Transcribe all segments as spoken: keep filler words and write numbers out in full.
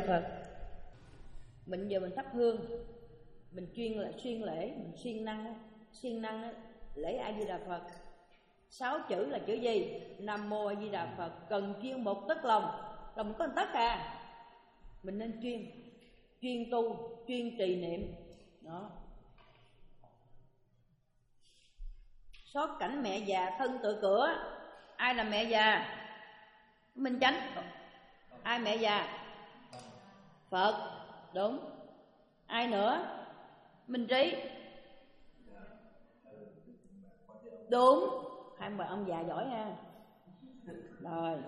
Phật. Mình giờ mình thắp hương, mình chuyên là xuyên lễ, mình siêng năng, siêng năng lễ A Di Đà Phật. Sáu chữ là chữ gì? Nam mô A Di Đà Phật. Cần chuyên một tấc lòng, lòng có một tấc à. Mình nên chuyên, chuyên tu, chuyên trì niệm. Đó. Xót cảnh mẹ già thân tự cửa. Ai là mẹ già? Minh Chánh. Ai mẹ già? Phật. Đúng. Ai nữa? Minh Trí. Đúng. Hai bà ông già giỏi ha. Rồi.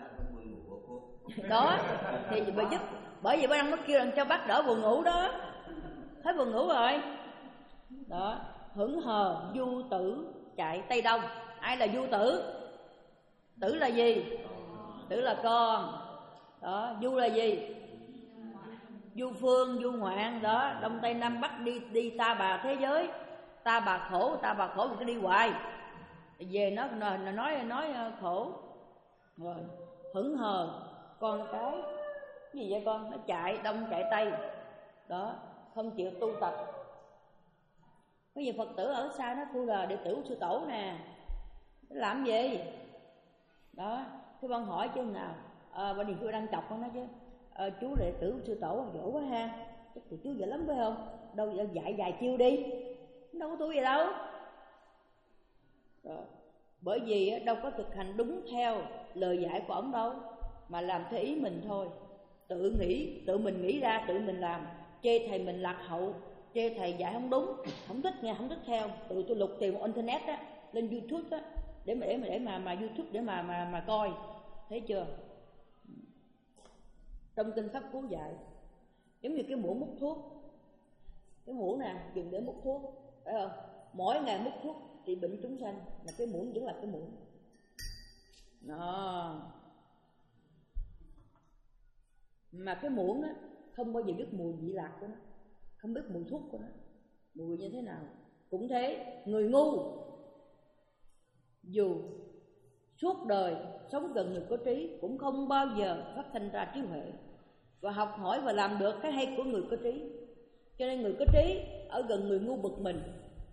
Đó. Thì bà giúp. Bởi vì bà đang nó kêu rằng cho bác đỡ buồn ngủ đó. Hết buồn ngủ rồi. Đó. Hững hờ du tử chạy Tây Đông. Ai là du tử? Tử là gì? Tử là con. Đó. Du là gì? Du phương, du ngoạn. Đó. Đông Tây Nam Bắc đi đi ta bà thế giới. Ta bà khổ, ta bà khổ mình cứ đi hoài. Về nó nói nói, nói khổ. Rồi. Hững hờ con cái. Cái gì vậy con? Nó chạy Đông chạy Tây. Đó. Không chịu tu tập. Có nhiều Phật tử ở xa nó tôi là đệ tử của sư tổ nè. Nó làm gì? Đó. Thế con hỏi chứ nào? À, bà Điền tôi đang chọc con nói chứ. À, chú đệ tử của sư tổ giỏi quá ha. Chắc thì chú giỏi lắm phải không? Đâu dạy vài chiêu đi. Đâu có tôi gì đâu. Rồi. Bởi vì đâu có thực hành đúng theo lời dạy của ổng đâu, mà làm theo ý mình thôi. Tự nghĩ, tự mình nghĩ ra, tự mình làm. Chê thầy mình lạc hậu, chê thầy dạy không đúng, không thích nghe, không thích theo. Tự tôi lục tìm internet á, lên YouTube á, để mà để mà để mà mà YouTube để mà mà mà coi, thấy chưa? Trong kinh Pháp Cú dạy, giống như cái muỗng múc thuốc, cái muỗng nè dùng để múc thuốc, phải không? Mỗi ngày múc thuốc thì bệnh chúng sanh, là cái muỗng vẫn là cái muỗng. Đó. Mà cái muỗng á không bao giờ biết mùi vị lạc của nó, không biết mùi thuốc của nó, mùi như thế nào. Cũng thế, người ngu dù suốt đời sống gần người có trí cũng không bao giờ phát thanh ra trí huệ và học hỏi và làm được cái hay của người có trí. Cho nên người có trí ở gần người ngu bực mình,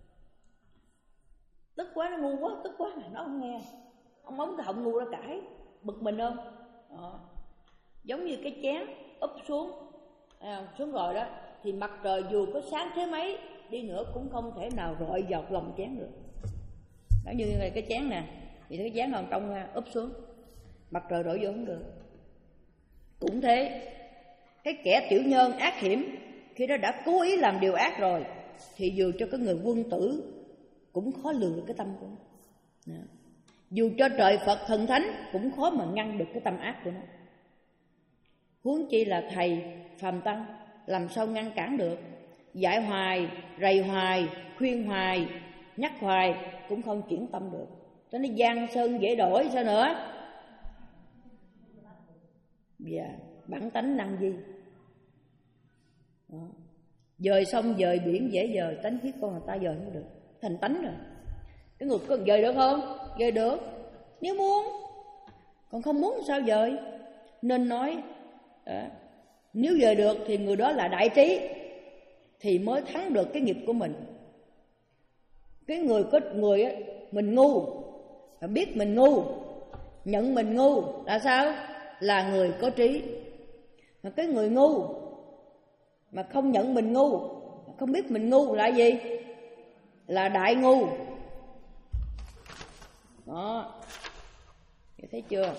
tức quá, nó ngu quá, tức quá mà nó không nghe, ông móng cái họng ngu ra cãi, bực mình không? Đó. Giống như cái chén úp xuống à, xuống rồi đó, thì mặt trời dù có sáng thế mấy đi nữa cũng không thể nào rọi vào lòng chén được. Đó, như là cái chén nè, thì cái chén còn trong úp xuống, mặt trời rọi vô không được. Cũng thế, cái kẻ tiểu nhân ác hiểm khi nó đã cố ý làm điều ác rồi thì dù cho cái người quân tử cũng khó lường được cái tâm của nó. Đó. Dù cho trời Phật thần thánh cũng khó mà ngăn được cái tâm ác của nó. Huống chi là thầy phàm tăng, làm sao ngăn cản được. Dạy hoài, rầy hoài, khuyên hoài, nhắc hoài cũng không chuyển tâm được. Cho nên giang sơn dễ đổi sao nữa. Dạ, bản tánh năng gì. Đó. Dời sông dời biển dễ dời, tánh thiết con người ta dời không được, thành tánh rồi. Cái người có dời được không? Dời được, nếu muốn. Còn không muốn sao dời? Nên nói đó, nếu dời được thì người đó là đại trí, thì mới thắng được cái nghiệp của mình. Cái người có người á, mình ngu, phải biết mình ngu, nhận mình ngu là sao? Là người có trí. Mà cái người ngu mà không nhận mình ngu, không biết mình ngu là gì? Là đại ngu. Đó, thấy chưa?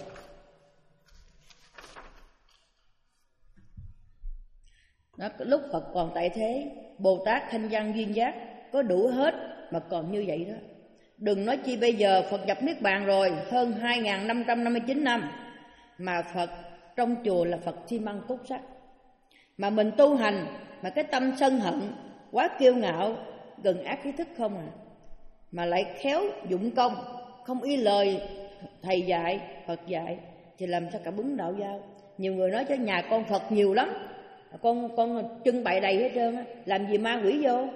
Đó, lúc Phật còn tại thế, Bồ Tát thanh văn duyên giác có đủ hết mà còn như vậy đó. Đừng nói chi bây giờ Phật nhập Niết Bàn rồi hơn hai nghìn năm trăm năm mươi chín năm, mà Phật trong chùa là Phật xi măng cốt sắt. Mà mình tu hành mà cái tâm sân hận, quá kiêu ngạo, gần ác ý thức không à. Mà lại khéo dụng công, không y lời thầy dạy, Phật dạy, thì làm sao cả bứng đạo giao. Nhiều người nói cho nhà con Phật nhiều lắm, con con trưng bày đầy hết trơn á, làm gì ma quỷ vô?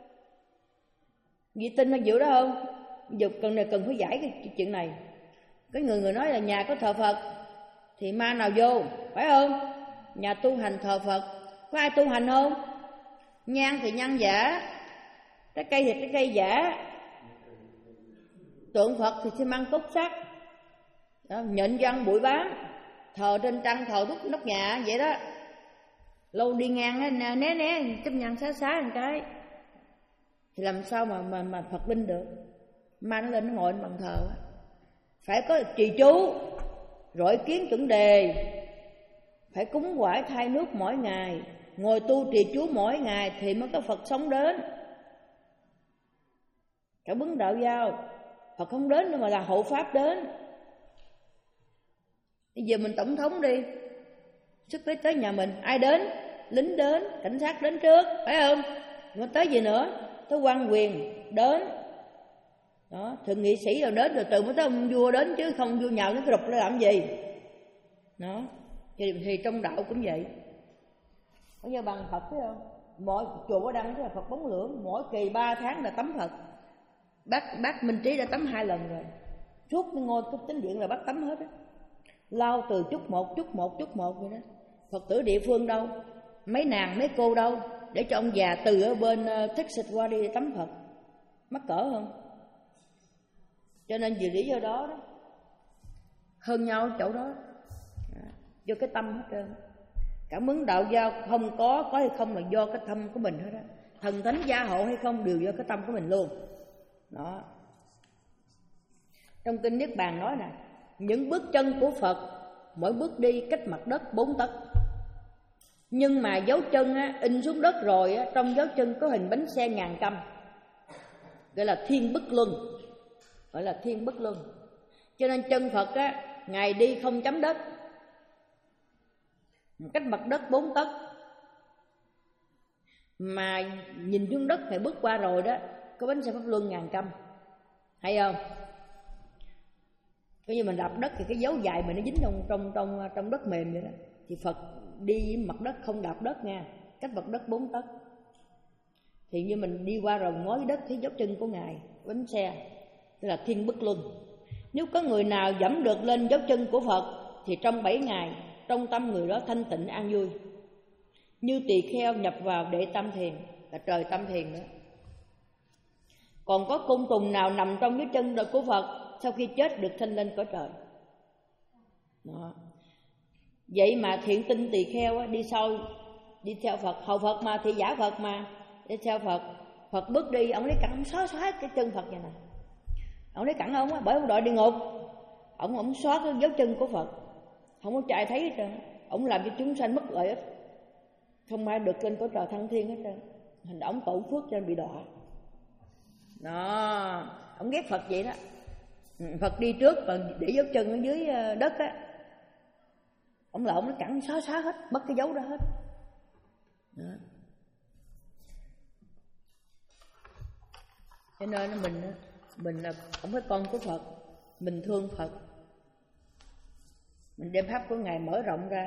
Vì tin hay chịu đó không? Giờ cần này cần phải giải cái chuyện này. Cái người người nói là nhà có thờ Phật thì ma nào vô, phải không? nhà tu hành thờ Phật. Có ai tu hành không? Nhang thì nhang giả, trái cây thì trái cây giả, tượng Phật thì xi măng cốt sắt, nhện văn bụi bám, thờ trên trăng, thờ đúc nóc nhà vậy đó. Lâu đi ngang á, né né chấm nhang xá xá một cái thì làm sao mà mà mà Phật linh được? Ma nó lên nó ngồi bằng thờ á. Phải có trì chú, rọi kiến chuẩn đề, phải cúng quải thay nước mỗi ngày, ngồi tu trì chú mỗi ngày thì mới có Phật sống đến. Cả bứng đạo giao, Phật không đến nhưng mà là hộ pháp đến. Bây giờ mình tổng thống đi, sức lấy tới nhà mình, ai đến? Lính đến, cảnh sát đến trước, phải không? Mà tới gì nữa? Tới quan quyền đến. Đó, thượng nghị sĩ rồi đến, rồi từ mới tới ông vua đến, chứ không vua nhào nó rụp nó làm gì. Đó, thì, thì trong đạo cũng vậy. Có như bằng Phật thấy không? Mỗi chùa đăng cái là Phật bóng lưỡng, mỗi kỳ ba tháng là tắm Phật. Bác bác Minh Trí đã tắm hai lần rồi. Suốt cái ngôi cúc tính điện là bác tắm hết á. Lau từ chút một, chút một, chút một vậy đó. Phật tử địa phương đâu? Mấy nàng, mấy cô đâu? Để cho ông già từ ở bên Texas qua đi tắm Phật. Mắc cỡ không? Cho nên vì lý do đó đó, hơn nhau chỗ đó, do cái tâm hết trơn. Cảm ứng đạo giao không có, có hay không là do cái tâm của mình hết á. Thần thánh gia hộ hay không đều do cái tâm của mình luôn. Đó. Trong kinh Niết Bàn nói nè, những bước chân của Phật mỗi bước đi cách mặt đất bốn tấc. Nhưng mà dấu chân á, in xuống đất rồi á, trong dấu chân có hình bánh xe ngàn căm, gọi là thiên bức luân, gọi là thiên bức luân. Cho nên chân Phật á, Ngài đi không chấm đất, cách mặt đất bốn tấc, mà nhìn xuống đất Ngài bước qua rồi đó, có bánh xe pháp luân ngàn căm, hay không? Coi như mình đạp đất thì cái dấu dài mình nó dính trong trong trong trong đất mềm vậy đó. Thì Phật đi mặt đất không đạp đất nha, cách mặt đất bốn tấc. Thì như mình đi qua rồi ngó dưới đất thấy dấu chân của Ngài, bánh xe, tức là thiên bức luân. Nếu có người nào dẫm được lên dấu chân của Phật thì trong bảy ngày, trong tâm người đó thanh tịnh an vui, như tỳ kheo nhập vào đệ tam thiền, là trời tam thiền nữa. Còn có côn trùng nào nằm trong dưới chân của Phật sau khi chết được thanh lên cõi trời. Đó. Vậy mà thiện tinh tỳ kheo á, đi sau, đi theo Phật, hầu Phật mà, thị giả Phật mà, đi theo Phật. Phật bước đi, ông lấy cẳng ông xóa xóa cái chân Phật vậy nè. Ông lấy cẳng ông á, bởi ông đội địa ngục, ông ông xóa cái dấu chân của Phật, không có chạy thấy hết trơn. Ông làm cho chúng sanh mất lợi ích, không ai được lên cõi trời thăng thiên hết trơn. Hình ông tổn phước cho nên bị đọa. Đó, ông ghét Phật vậy đó. Phật đi trước còn để dấu chân ở dưới đất á, ông là ông nó cẳng xóa xóa hết, mất cái dấu đó hết. Đó. Cho nên mình mình là không phải con của Phật, mình thương Phật, mình đem pháp của Ngài mở rộng ra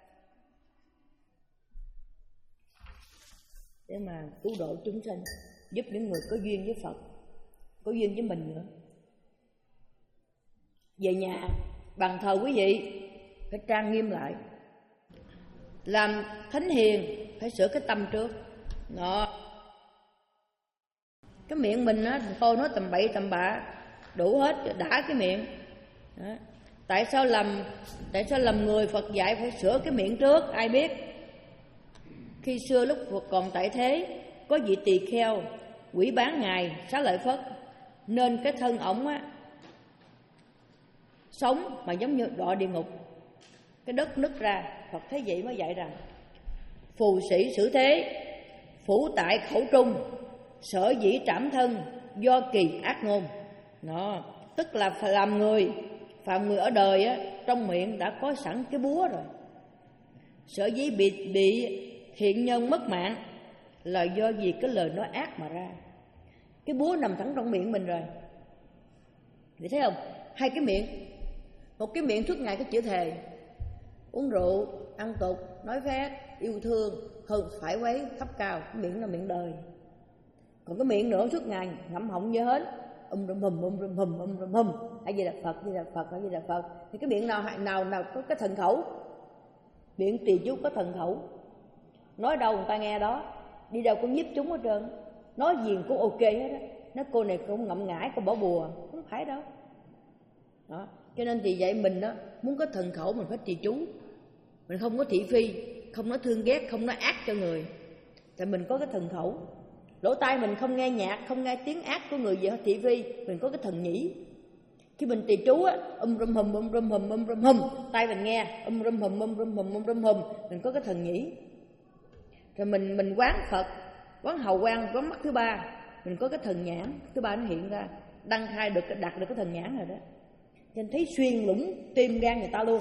để mà cứu độ chúng sanh, giúp những người có duyên với Phật, có duyên với mình nữa. Về nhà bàn thờ quý vị phải trang nghiêm lại, làm thánh hiền phải sửa cái tâm trước. Đó. Cái miệng mình á, thôi nói tầm bậy tầm bạ đủ hết, đã cái miệng. Đó. Tại sao làm tại sao làm người Phật dạy phải sửa cái miệng trước? Ai biết? Khi xưa lúc Phật còn tại thế, có vị tỳ kheo quỷ bán Ngài Xá Lợi Phất, nên cái thân ổng á sống mà giống như đọa địa ngục, cái đất nứt ra. Phật thấy vậy mới dạy rằng phù sĩ xử thế, phủ tại khẩu trung, sở dĩ trảm thân, do kỳ ác ngôn. Đó, tức là phải làm người, phạm người ở đời á, trong miệng đã có sẵn cái búa rồi. Sở dĩ bị bị thiện nhân mất mạng là do vì cái lời nói ác mà ra. Cái búa nằm thẳng trong miệng mình rồi. Thì thấy không? Hai cái miệng, một cái miệng suốt ngày cái chữ thề, uống rượu, ăn tục, nói phét, yêu thương, hơn phải quấy, thấp cao. Cái miệng là miệng đời. Còn cái miệng nữa suốt ngày ngậm họng như hến, um rùm hùm um rùm hùm um rùm hùm, hay gì là Phật, gì là Phật, hay gì là Phật. Thì cái miệng nào nào nào có cái thần khẩu, Miệng trì chú có thần khẩu, nói đâu người ta nghe đó, đi đâu cũng nhiếp chúng hết trơn, nói gì cũng ok hết á. Nói cô này cũng ngậm ngãi, cô bỏ bùa, không phải đâu. Đó, cho nên vì vậy mình đó, muốn có thần khẩu mình phải trì chú. Mình không có thị phi, không nói thương ghét, không nói ác cho người. Tại mình có cái thần khẩu. Lỗ tai mình không nghe nhạc, không nghe tiếng ác của người gì hết thị phi, mình có cái thần nhĩ. Khi mình trì chú á, um rum hum um rum hum um rum hum, tai mình nghe um rum hum um rum hum um rum hum, mình có cái thần nhĩ. Rồi mình mình quán Phật, quán hầu quang, quán mắt thứ ba, mình có cái thần nhãn thứ ba nó hiện ra, đăng khai được đạt được cái thần nhãn rồi đó. Nên thấy xuyên lũng tim gan người ta luôn.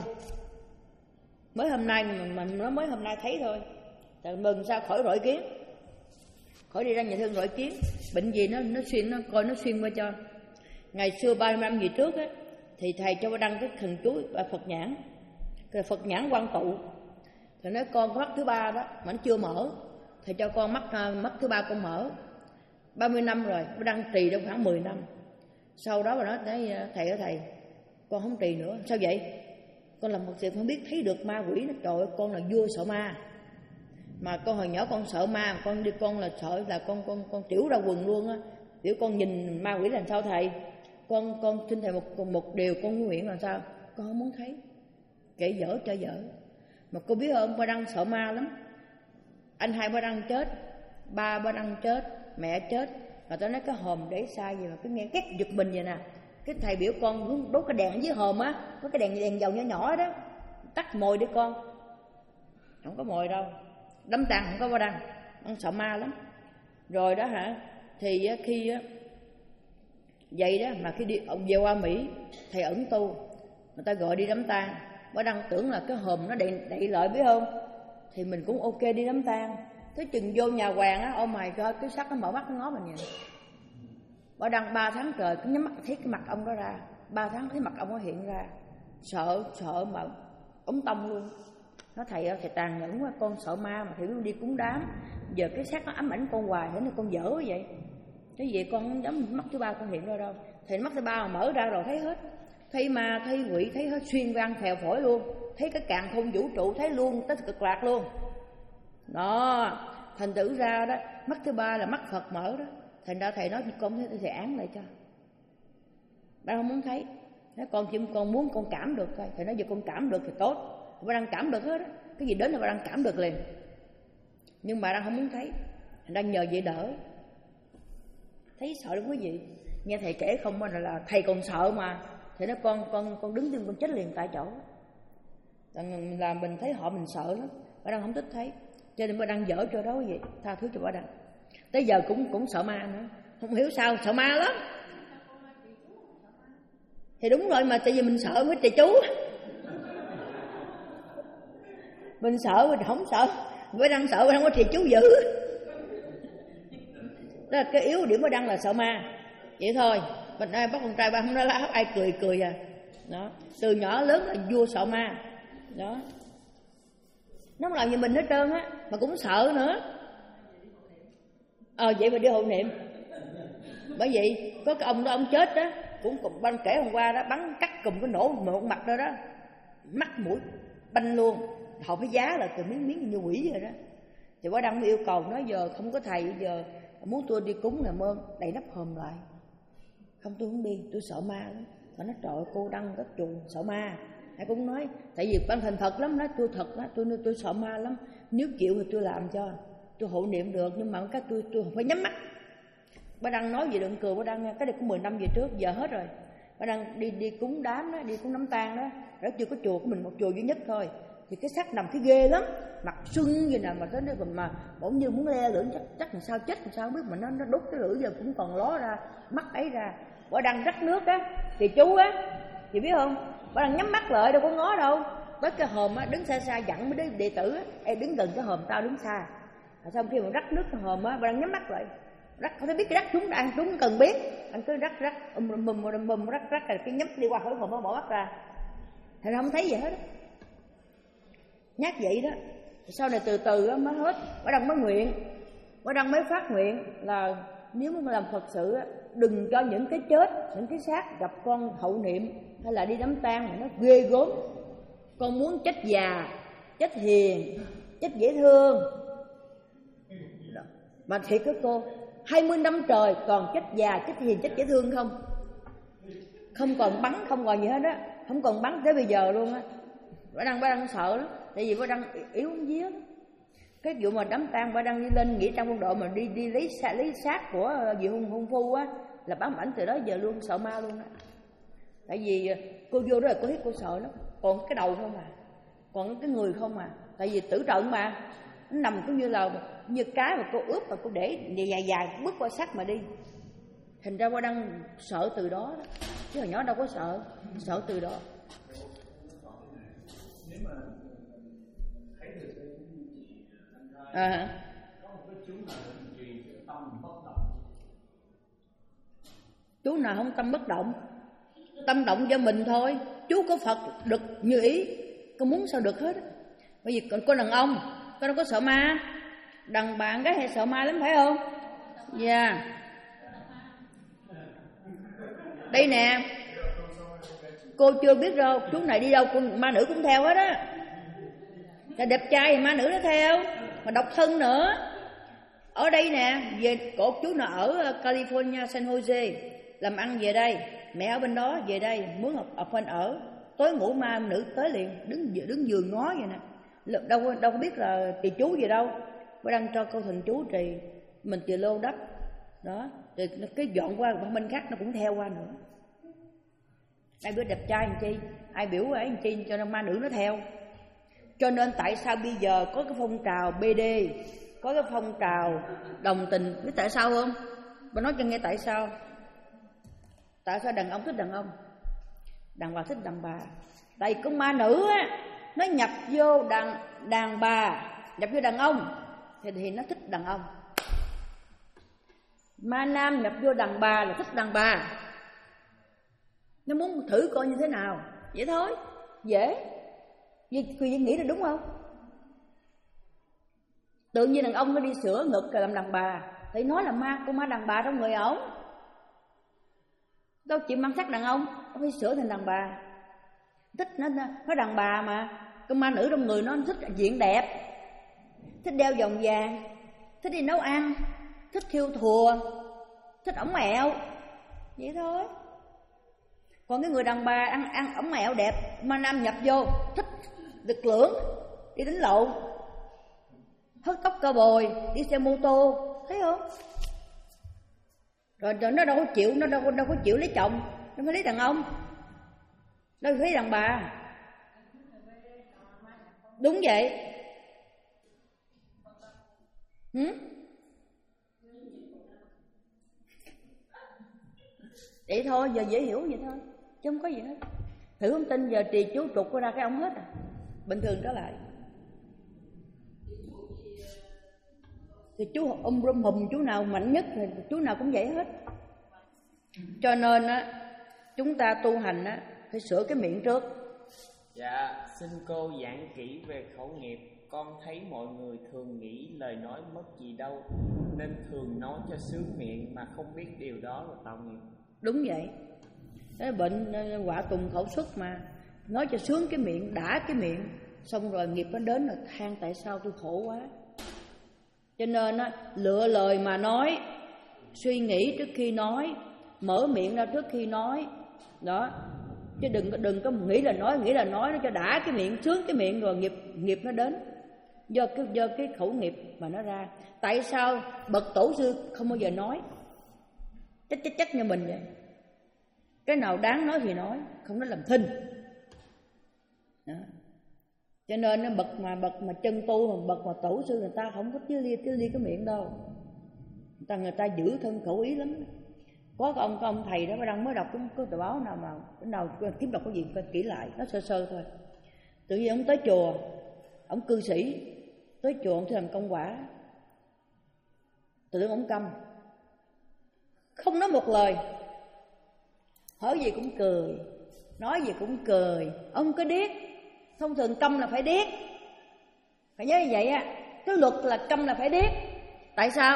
Mới hôm nay mình, mình nó mới hôm nay thấy thôi. Tại mừng sao khỏi rọi kiến, khỏi đi ra nhà thương rọi kiến, bệnh gì nó nó xuyên nó coi nó xuyên qua cho. Ngày xưa ba mươi năm gì trước á, thì thầy cho đăng cái thần chú Phật nhãn, cái Phật nhãn quang tụ. Thầy nói con mắt thứ ba đó mà nó chưa mở, thầy cho con mắt mắt thứ ba con mở. Ba mươi năm rồi, nó đăng trì đâu khoảng mười năm. Sau đó mà nói thầy ơi thầy, con không trì nữa. Sao vậy? Con làm một sự không biết thấy được ma quỷ nó. Trời ơi, con là vua sợ ma. Mà con hồi nhỏ con sợ ma, con đi con là sợ là con con con tiểu ra quần luôn á. Tiểu con nhìn ma quỷ làm sao thầy? Con con xin thầy một một điều con nguyện làm sao? Con không muốn thấy. Kể dở cho dở. Mà cô biết không, ba Đăng sợ ma lắm. Anh hai ba Đăng chết, ba ba Đăng chết, mẹ chết. Mà tôi nói cái hòm để sai gì mà cứ nghe két giật mình vậy nè. Cái thầy biểu con đốt cái đèn dưới hòm á, có cái đèn đèn dầu nhỏ nhỏ đó, tắt mồi đi con. Không có mồi đâu, đấm tàn không có ba Đăng, con sợ ma lắm. Rồi đó hả, thì khi á vậy đó mà khi đi ông về qua Mỹ, thầy ẩn tu, người ta gọi đi đám tang, ba Đăng tưởng là cái hòm nó đậy đậy lợi biết không, thì mình cũng ok đi đám tang. Tới chừng vô nhà hoàng á, ô mày coi cái xác nó mở mắt nó ngó mình vậy. Ba Đăng ba tháng trời cứ nhắm mắt thấy cái mặt ông đó ra, ba tháng thấy mặt ông nó hiện ra, sợ sợ mà ống tông luôn. Nói thầy ơi, thầy tàn nhẫn quá, con sợ ma mà thầy biết đi cúng đám, giờ cái xác nó ám ảnh con hoài, thế nên con dở quá vậy. Cái gì con không dám mắt thứ ba con hiện ra đâu. Thầy mắt thứ ba mà mở ra rồi thấy hết, thấy ma, thấy quỷ, thấy hết xuyên gan phèo phổi luôn, thấy cái càn khôn vũ trụ, thấy luôn tới cực lạc luôn. Đó, thành thử ra đó, mắt thứ ba là mắt Phật mở đó. Thành ra thầy nói con thấy thầy án lại cho. Ba không muốn thấy. Nói con chỉ con muốn con cảm được thôi. Thầy nói giờ con cảm được thì tốt. Ba đang cảm được hết đó. Cái gì đến là ba đang cảm được liền. Nhưng bà đang không muốn thấy. Thành ra nhờ vậy đỡ. Thấy sợ lắm quý vị. Nghe thầy kể không mà là thầy còn sợ mà. Thầy nói con con con đứng tim con chết liền tại chỗ. Là mình thấy họ mình sợ lắm. Ba đang không thích thấy. Cho nên ba đang dở cho đó quý vị. Tha thứ cho ba đang. Tới giờ cũng cũng sợ ma nữa. Không hiểu sao sợ ma lắm. Thì đúng rồi mà, tại vì mình sợ mới trì chú. Mình sợ mình không sợ, mới đang sợ mới không có trì chú dữ. Đó là cái yếu điểm mới đang là sợ ma. Vậy thôi. Mình ai bắt con trai ba không nói lá ai cười cười à. Đó. Từ nhỏ lớn là vua sợ ma. Đó. Nó không làm gì mình hết trơn á, mà cũng sợ nữa. Ờ vậy mà đi hộ niệm. Bởi vậy có cái ông đó ông chết đó, cũng cùng ban kể hôm qua đó, bắn cắt cùng cái nổ một mặt đó đó, mắt mũi banh luôn, họ phải giá là từ miếng miếng như quỷ vậy đó. Thì bác Đăng yêu cầu nói giờ không có thầy, giờ muốn tôi đi cúng làm ơn đậy nắp hòm lại. Không tôi không đi, tôi sợ ma lắm. Mà nói trời cô Đăng rất chuồng sợ ma. Ai cũng nói tại vì ban thành thật lắm, nói tôi thật đó, tôi tôi sợ ma lắm. Nếu chịu thì tôi làm cho, tôi hộ niệm được, nhưng mà cái tôi tôi không phải nhắm mắt. Bác Đăng nói gì đừng cười, bác Đăng cái này cũng mười năm về trước, giờ hết rồi. Bác Đăng đi đi cúng đám đó, đi cúng đám tang đó, đó chưa có chùa của mình một chùa duy nhất thôi. Thì cái xác nằm cái ghê lắm, mặt sưng vậy nè, mà tới nó còn mà bỗng như muốn le lưỡi, chắc chắc là sao chết làm sao không biết, mà nó nó đốt cái lưỡi giờ cũng còn ló ra, mắt ấy ra. Bác Đăng rắc nước á, thì chú á, chị biết không? Bác Đăng nhắm mắt lại đâu có ngó đâu. Tới cái hòm á, đứng xa xa dặn mấy đứa đệ tử á, ê đứng gần cái hòm tao đứng xa. Rồi xong khi mà rắc nước cái hòm á, Bác Đăng nhắm mắt lại. Rắc không biết cái rắc chúng đang chúng cần biết, anh cứ rắc rắc um um um um, um rắc rắc rồi cái nhấp đi qua khỏi hòm nó bỏ mắt ra, thì không thấy gì hết đó. Nhát vậy đó. Sau này từ từ đó mới hết. Bác Đăng mới nguyện, Bác Đăng mới phát nguyện là nếu muốn làm Phật sự đừng cho những cái chết, những cái xác gặp con hậu niệm hay là đi đám tang mà nó ghê gớm. Con muốn chết già, chết hiền, chết dễ thương. Mà thiệt với cô, hai mươi năm trời còn chết già, chết hiền, chết dễ thương không? Không còn bắn, không còn gì hết á, không còn bắn tới bây giờ luôn á. Bà Đăng, bà Đăng sợ lắm, tại vì bà Đăng yếu không vía lắm. Cái vụ mà đám tang bà Đăng đi lên nghĩa trang quân đội mà đi đi lấy xác, lấy xác của vị hung hung phu á, là bám ảnh từ đó giờ luôn, sợ ma luôn á. Tại vì cô vô đó là cô thấy cô sợ lắm, còn cái đầu không à, còn cái người không à. Tại vì tử trận mà, nó nằm cũng như là như cái mà cô ướp và cô để dài dài bước qua sắt mà đi. Thành ra bà Đăng sợ từ đó, đó. Chứ hồi nhỏ đâu có sợ, sợ từ đó. À, chú nào không tâm bất động, tâm động cho mình thôi. Chú có Phật được như ý, con muốn sao được hết. Bởi vì con đàn ông, con đâu có sợ ma. Đàn bà gái hay sợ ma lắm phải không? Dạ yeah. Đây nè, cô chưa biết đâu, chú này đi đâu con ma nữ cũng theo hết á. Là đẹp trai thì ma nữ nó theo, mà độc thân nữa. Ở đây nè, về cổ chú nào ở California, San Jose, làm ăn về đây, mẹ ở bên đó về đây, muốn học ở bên ở. Tối ngủ ma nữ tới liền, đứng đứng giường ngó vậy nè. Đâu đâu có biết là trì chú gì đâu. Bà Đăng cho câu thần chú trì, mình trì lô đắp. Đó, rồi cái dọn qua một bên khác nó cũng theo qua nữa. Ai biết đẹp trai làm chi, ai biểu ấy làm chi cho nên ma nữ nó theo. Cho nên tại sao bây giờ có cái phong trào bê đê, có cái phong trào đồng tình, biết tại sao không? Bà nói cho nghe tại sao. Tại sao đàn ông thích đàn ông, đàn bà thích đàn bà? Tại vì con ma nữ á, nó nhập vô đàn đàn bà, nhập vô đàn ông thì, thì nó thích đàn ông. Ma nam nhập vô đàn bà là thích đàn bà. Nó muốn thử coi như thế nào. Vậy thôi, dễ. Vì, vì nghĩ là đúng không? Tự nhiên đàn ông nó đi sửa ngực rồi làm đàn bà, thì nói là ma, con ma đàn bà trong người ổng. Đâu chịu mang sắc đàn ông, nó phải sửa thành đàn bà. Thích nó, nó đàn bà mà. Con ma nữ trong người nó thích diện đẹp, thích đeo vòng vàng, thích đi nấu ăn, thích thiêu thùa, thích ống mẹo. Vậy thôi. Còn cái người đàn bà ăn ăn ống mẹo đẹp, ma nam nhập vô thích lực lưỡng, đi đánh lộn, hớt tóc cao bồi, đi xe mô tô, thấy không? Rồi, rồi nó đâu có chịu, nó đâu, đâu có chịu lấy chồng, nó phải lấy đàn ông, đâu phải lấy đàn bà. Đúng vậy. Ừ? Vậy thôi, giờ dễ hiểu vậy thôi, chứ không có gì hết. Thử không tin giờ trì chú trục ra cái ông hết à. Bình thường trở lại thì chú ông rum hùm, chú nào mạnh nhất thì chú nào cũng vậy hết. Cho nên á, chúng ta tu hành á, phải sửa cái miệng trước. Dạ, xin cô giảng kỹ về khẩu nghiệp. Con thấy mọi người thường nghĩ lời nói mất gì đâu, nên thường nói cho sướng miệng mà không biết điều đó là tạo nghiệp. Đúng vậy. Cái bệnh họa tùng khẩu xuất mà, nói cho sướng cái miệng, đã cái miệng, xong rồi nghiệp nó đến là than tại sao tôi khổ quá. Cho nên á, lựa lời mà nói, suy nghĩ trước khi nói, mở miệng ra trước khi nói. Đó. Chứ đừng có đừng có nghĩ là nói, nghĩ là nói nó cho đã cái miệng, sướng cái miệng rồi nghiệp nghiệp nó đến. Do cái do cái khẩu nghiệp mà nó ra. Tại sao bậc tổ sư không bao giờ nói? Chắc chắc chắc như mình vậy. Cái nào đáng nói thì nói, không nói làm thinh. Đó. Cho nên nó bậc mà bậc mà chân tu, mà bậc mà tổ sư, người ta không có tiết ly tiết ly cái miệng đâu. Người ta người ta giữ thân khẩu ý lắm. Có cái ông cái ông thầy đó mới đăng mới đọc cái, cái tờ báo nào mà cái nào kiếm đọc cái gì coi kỹ lại, nó sơ sơ thôi. Tự nhiên ông tới chùa, ông cư sĩ tới chùa ông sẽ làm công quả. Tự nhiên ông câm, không nói một lời, hỏi gì cũng cười, nói gì cũng cười, ông cứ điếc. Thông thường câm là phải điếc, phải nhớ như vậy á. Cái luật là câm là phải điếc. Tại sao?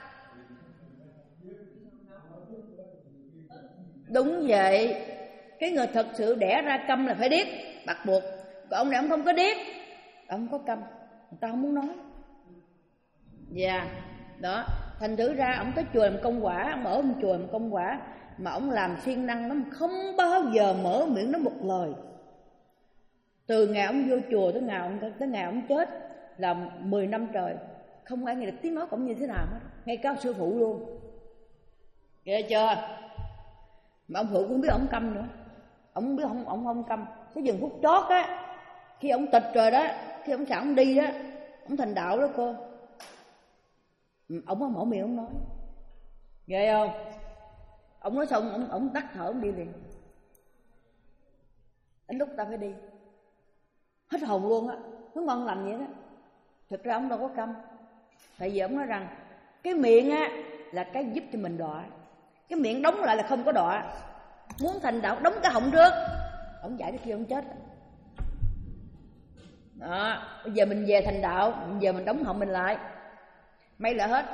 Đúng vậy. Cái người thật sự đẻ ra câm là phải điếc, bắt buộc. Còn ông này ông không có điếc, ông có câm, người ta không muốn nói. Dạ, yeah. Đó, thành thử ra ông tới chùa làm công quả, ông ở trong chùa làm công quả, mà ông làm siêng năng lắm, không bao giờ mở miệng nói một lời. Từ ngày ông vô chùa tới ngày ông tới ngày ông chết là mười năm trời, không ai nghe được tiếng nói của ông như thế nào hết, ngay cả sư phụ luôn. Ghê chưa? Mà ông phụ cũng biết ông câm nữa, ông biết ông ông không câm. Cái dừng phút chót á, khi ông tịch rồi đó, khi ông sẵn ông đi đó, ông thành đạo đó cô. Ông có mở miệng ông nói, ghê không? Ông nói xong ông ông tắt thở ông đi liền. Đến lúc ta phải đi, hết hồn luôn á, nó ngon lành vậy đó. Thực ra ông đâu có câm, tại vì ông nói rằng cái miệng á là cái giúp cho mình đọa, cái miệng đóng lại là không có đọa. Muốn thành đạo đóng cái họng trước, ông giải đến khi ông chết. Đó, bây giờ mình về thành đạo, bây giờ mình đóng họng mình lại, may lại hết.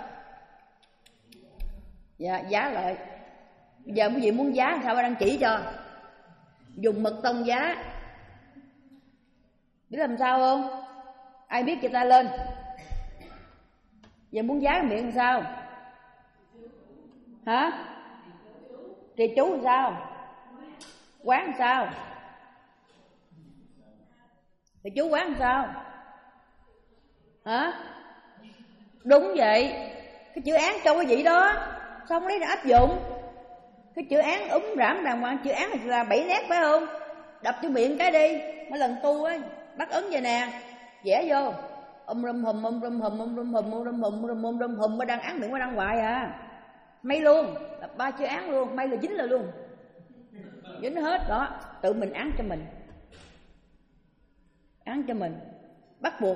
Dạ, giá lại. Bây giờ quý vị muốn giá sao ba đang chỉ cho. Dùng mật tông giá. Biết làm sao không? Ai biết cho ta lên. Giờ muốn giá miệng làm sao? Hả? Trì chú làm sao? Quán làm sao? Trì chú quán làm sao? Hả? Đúng vậy. Cái chữ án cho cái vị đó, xong lấy ra áp dụng. Cái chữ án úm rảm đàng hoàng, chữ án là bảy nét phải không? Đập cho miệng cái đi. Mấy lần tu á, bắt ấn vậy nè, vẽ vô um rum hùm um rum hùm um rum hùm um rum hùm um rum um rum hùm, mới đang án miệng mới đang hoài à. May luôn, là ba chữ án luôn, may là dính là luôn, dính hết đó. Tự mình án cho mình, án cho mình, bắt buộc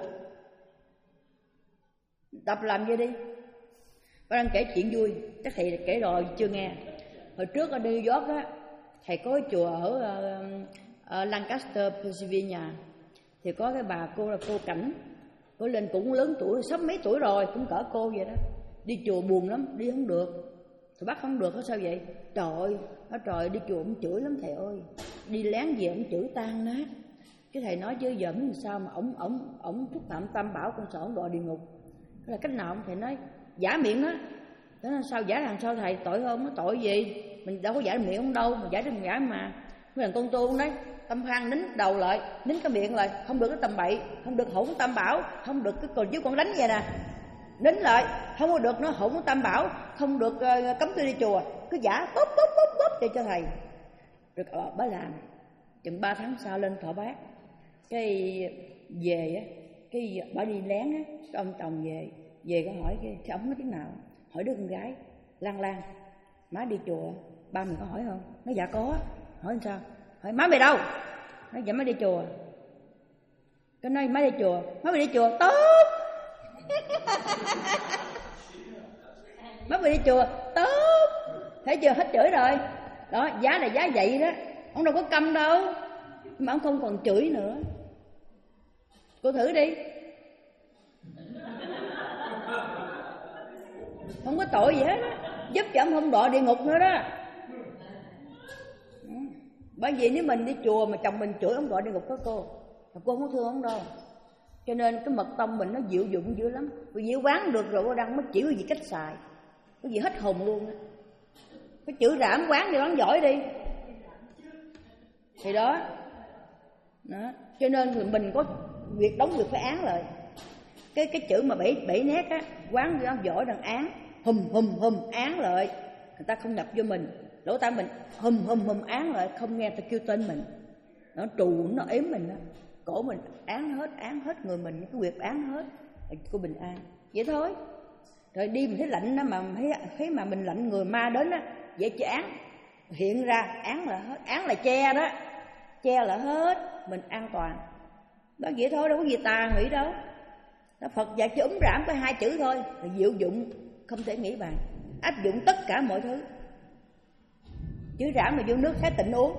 tập làm vậy đi. Ba đang kể chuyện vui, chắc thầy kể rồi chưa nghe. Hồi trước ở New York á, thầy có cái chùa ở, ở Lancaster, Pennsylvania. Thì có cái bà cô là cô Cảnh, cô lên cũng lớn tuổi, sắp mấy tuổi rồi, cũng cỡ cô vậy đó. Đi chùa buồn lắm, đi không được. Thì bắt không được, sao vậy? Trời ơi, nói trời đi chùa ông chửi lắm thầy ơi. Đi lén về ông chửi tan nát. Cái thầy nói chứ giờ biết sao mà ổng ổng ổng thúc phạm tam bảo, con sợ ổng đọa địa ngục. Thế là cách nào ông thầy nói giả miệng á. Thế là sao giả làm sao thầy, tội không? Nó tội gì? Mình đâu có giả miệng ông đâu, mà giả được giả mà. Mấy thằng con tu ông đấy, tâm khang nín đầu lại, nín cái miệng lại, không được cái tầm bậy, không được hỗn tam bảo, không được cái còn chứ con đánh vậy nè, nín lại, không có được nó hỗn tam bảo, không được uh, cấm tôi đi chùa, cứ giả bóp bóp bóp bóp để cho thầy. Rồi bà, bà làm, chừng ba tháng sau lên thọ bác, cái về á, cái bà đi lén á, cái ông chồng về, về có hỏi cái, cái ông nói tiếng nào, hỏi đứa con gái, Lan Lan, má đi chùa, ba mình có hỏi không? Nó dạ có, hỏi sao? Hỏi má mày đâu? Nói dạ má đi chùa. Cái nói má đi chùa, má mày đi chùa tốt. Má mày đi chùa tốt. Thấy chưa, hết chửi rồi. Đó, giá là giá vậy đó. Ông đâu có câm đâu, mà ông không còn chửi nữa. Cô thử đi. Không có tội gì hết á, giúp cho ông không đọa địa ngục nữa đó. Bởi vì nếu mình đi chùa mà chồng mình chửi ông đọa địa ngục đó cô, mà cô không có thương ông đâu. Cho nên cái mật tông mình nó dịu dụng dữ lắm. Vì dịu quán được rồi cô đang mới chỉ cái gì cách xài, cái gì hết hồn luôn á. Cái chữ rảm quán đi bán giỏi đi. Thì đó. Đó. Cho nên mình có việc đóng việc phải án lại. Cái cái chữ mà bảy bảy nét á, quán đi bán giỏi đang án, hùm hùm hùm án lại. Người ta không nhập vô mình, lỗ tai mình hùm hùm hùm án lại, không nghe ta kêu tên mình. Nó trù, nó ếm mình đó. Cổ mình án hết, án hết người mình, cái việc án hết, cô bình an. Vậy thôi. Rồi đi mình thấy lạnh đó mà thấy, thấy mà mình lạnh người ma đến á, vậy chứ án. Hiện ra án là hết, án là che đó. Che là hết, mình an toàn. Đó vậy thôi, đâu có gì tà nghĩ đâu. Đó, Phật dạy chứ úm rảm có hai chữ thôi, là diệu dụng, không thể nghĩ bàn. Áp dụng tất cả mọi thứ. Chứ rảm là vô nước thái tịnh uống.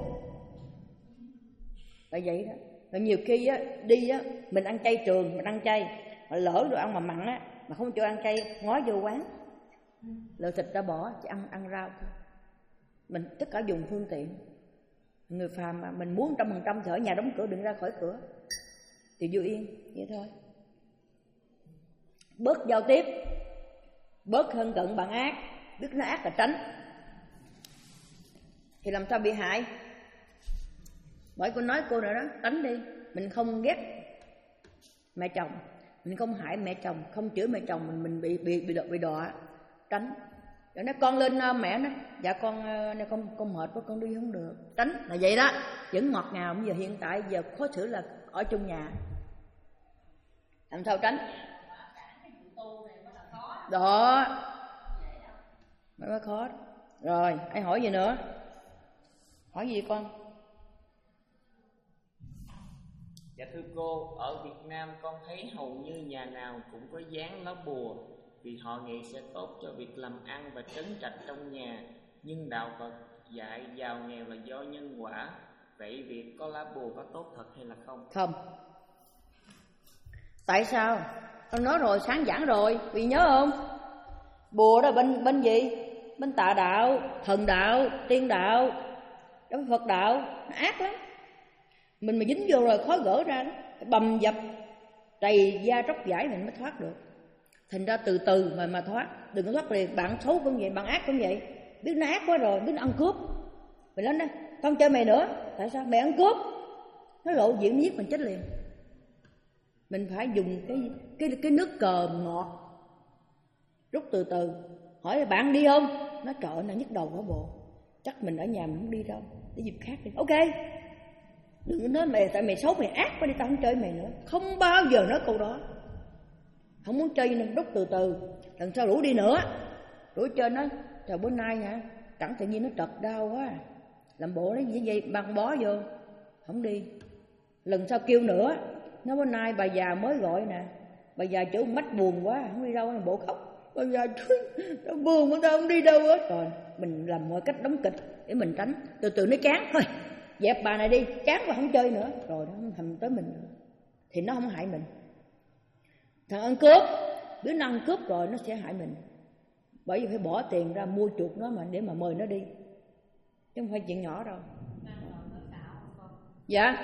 Là vậy đó. Rồi nhiều khi á, đi á, mình ăn chay trường, mình ăn chay, mà lỡ đồ ăn mà mặn á, mà không cho ăn chay, ngó vô quán, lỡ thịt đã bỏ, chỉ ăn ăn rau thôi. Mình tất cả dùng phương tiện. Người phàm mà mình muốn trăm phần trăm thì ở nhà đóng cửa, đừng ra khỏi cửa. thì vui yên vậy thôi. Bớt giao tiếp, bớt thân cận bạn ác, biết nó ác là tránh, thì làm sao bị hại. Bởi cô nói cô nữa đó, tránh đi. Mình không ghét mẹ chồng, mình không hại mẹ chồng, không chửi mẹ chồng, mình mình bị bị bị bị, bị đọa, tránh. Rồi nói con lên mẹ nó, dạ con này con con mệt quá con đi không được, tránh là vậy đó. Vẫn ngọt ngào. Bây giờ hiện tại giờ khó xử là ở chung nhà, làm sao tránh đó mới mới khó. Rồi ai hỏi gì nữa? Hỏi gì con? Dạ thưa cô, ở Việt Nam con thấy hầu như nhà nào cũng có dán lá bùa, vì họ nghĩ sẽ tốt cho việc làm ăn và trấn trạch trong nhà. Nhưng đạo Phật dạy giàu nghèo là do nhân quả. Vậy việc có lá bùa có tốt thật hay là không? Không. Tại sao? Con nói rồi, sáng giảng rồi, vì nhớ không? Bùa đó bên bên gì? Bên tà đạo, thần đạo, tiên đạo, đó Phật đạo, nó ác lắm. Mình mà dính vô rồi khó gỡ ra đó, bầm dập, trầy da tróc vải mình mới thoát được. Thành ra từ từ mà mà thoát, đừng có thoát liền. Bạn xấu cũng vậy, bạn ác cũng vậy. Biết nó ác quá rồi, biết nó ăn cướp, mình nói đó, không chơi mày nữa. Tại sao? Mày ăn cướp, nó lộ diện giết mình chết liền. Mình phải dùng cái cái cái nước cờ ngọt, rút từ từ. Hỏi là bạn đi không? Nó trời ơi, nó nhức đầu hả bộ. Chắc mình ở nhà mình không đi đâu, để dịp khác đi. Ok, đừng có nói mày tại mày xấu mày ác quá đi, tao không chơi mày nữa. Không bao giờ nói câu đó. Không muốn chơi nên rút từ từ. Lần sau rủ đi nữa, rủ chơi nói trời bữa nay hả, chẳng tự nhiên nó trật đau quá, làm bộ nó gì vậy, băng bó vô, không đi. Lần sau kêu nữa, nói bữa nay bà già mới gọi nè, bà già chỗ mách buồn quá, không đi đâu, làm bộ khóc. Bà già tao buồn mà tao không đi đâu hết. Rồi mình làm mọi cách đóng kịch để mình tránh. Từ từ nó chán thôi, dẹp bà này đi, chán và không chơi nữa. Rồi nó không thành tới mình nữa, thì nó không hại mình. Thằng ăn cướp, đứa nó ăn cướp rồi nó sẽ hại mình. Bởi vì phải bỏ tiền ra mua chuộc nó mà để mà mời nó đi, chứ không phải chuyện nhỏ đâu. Dạ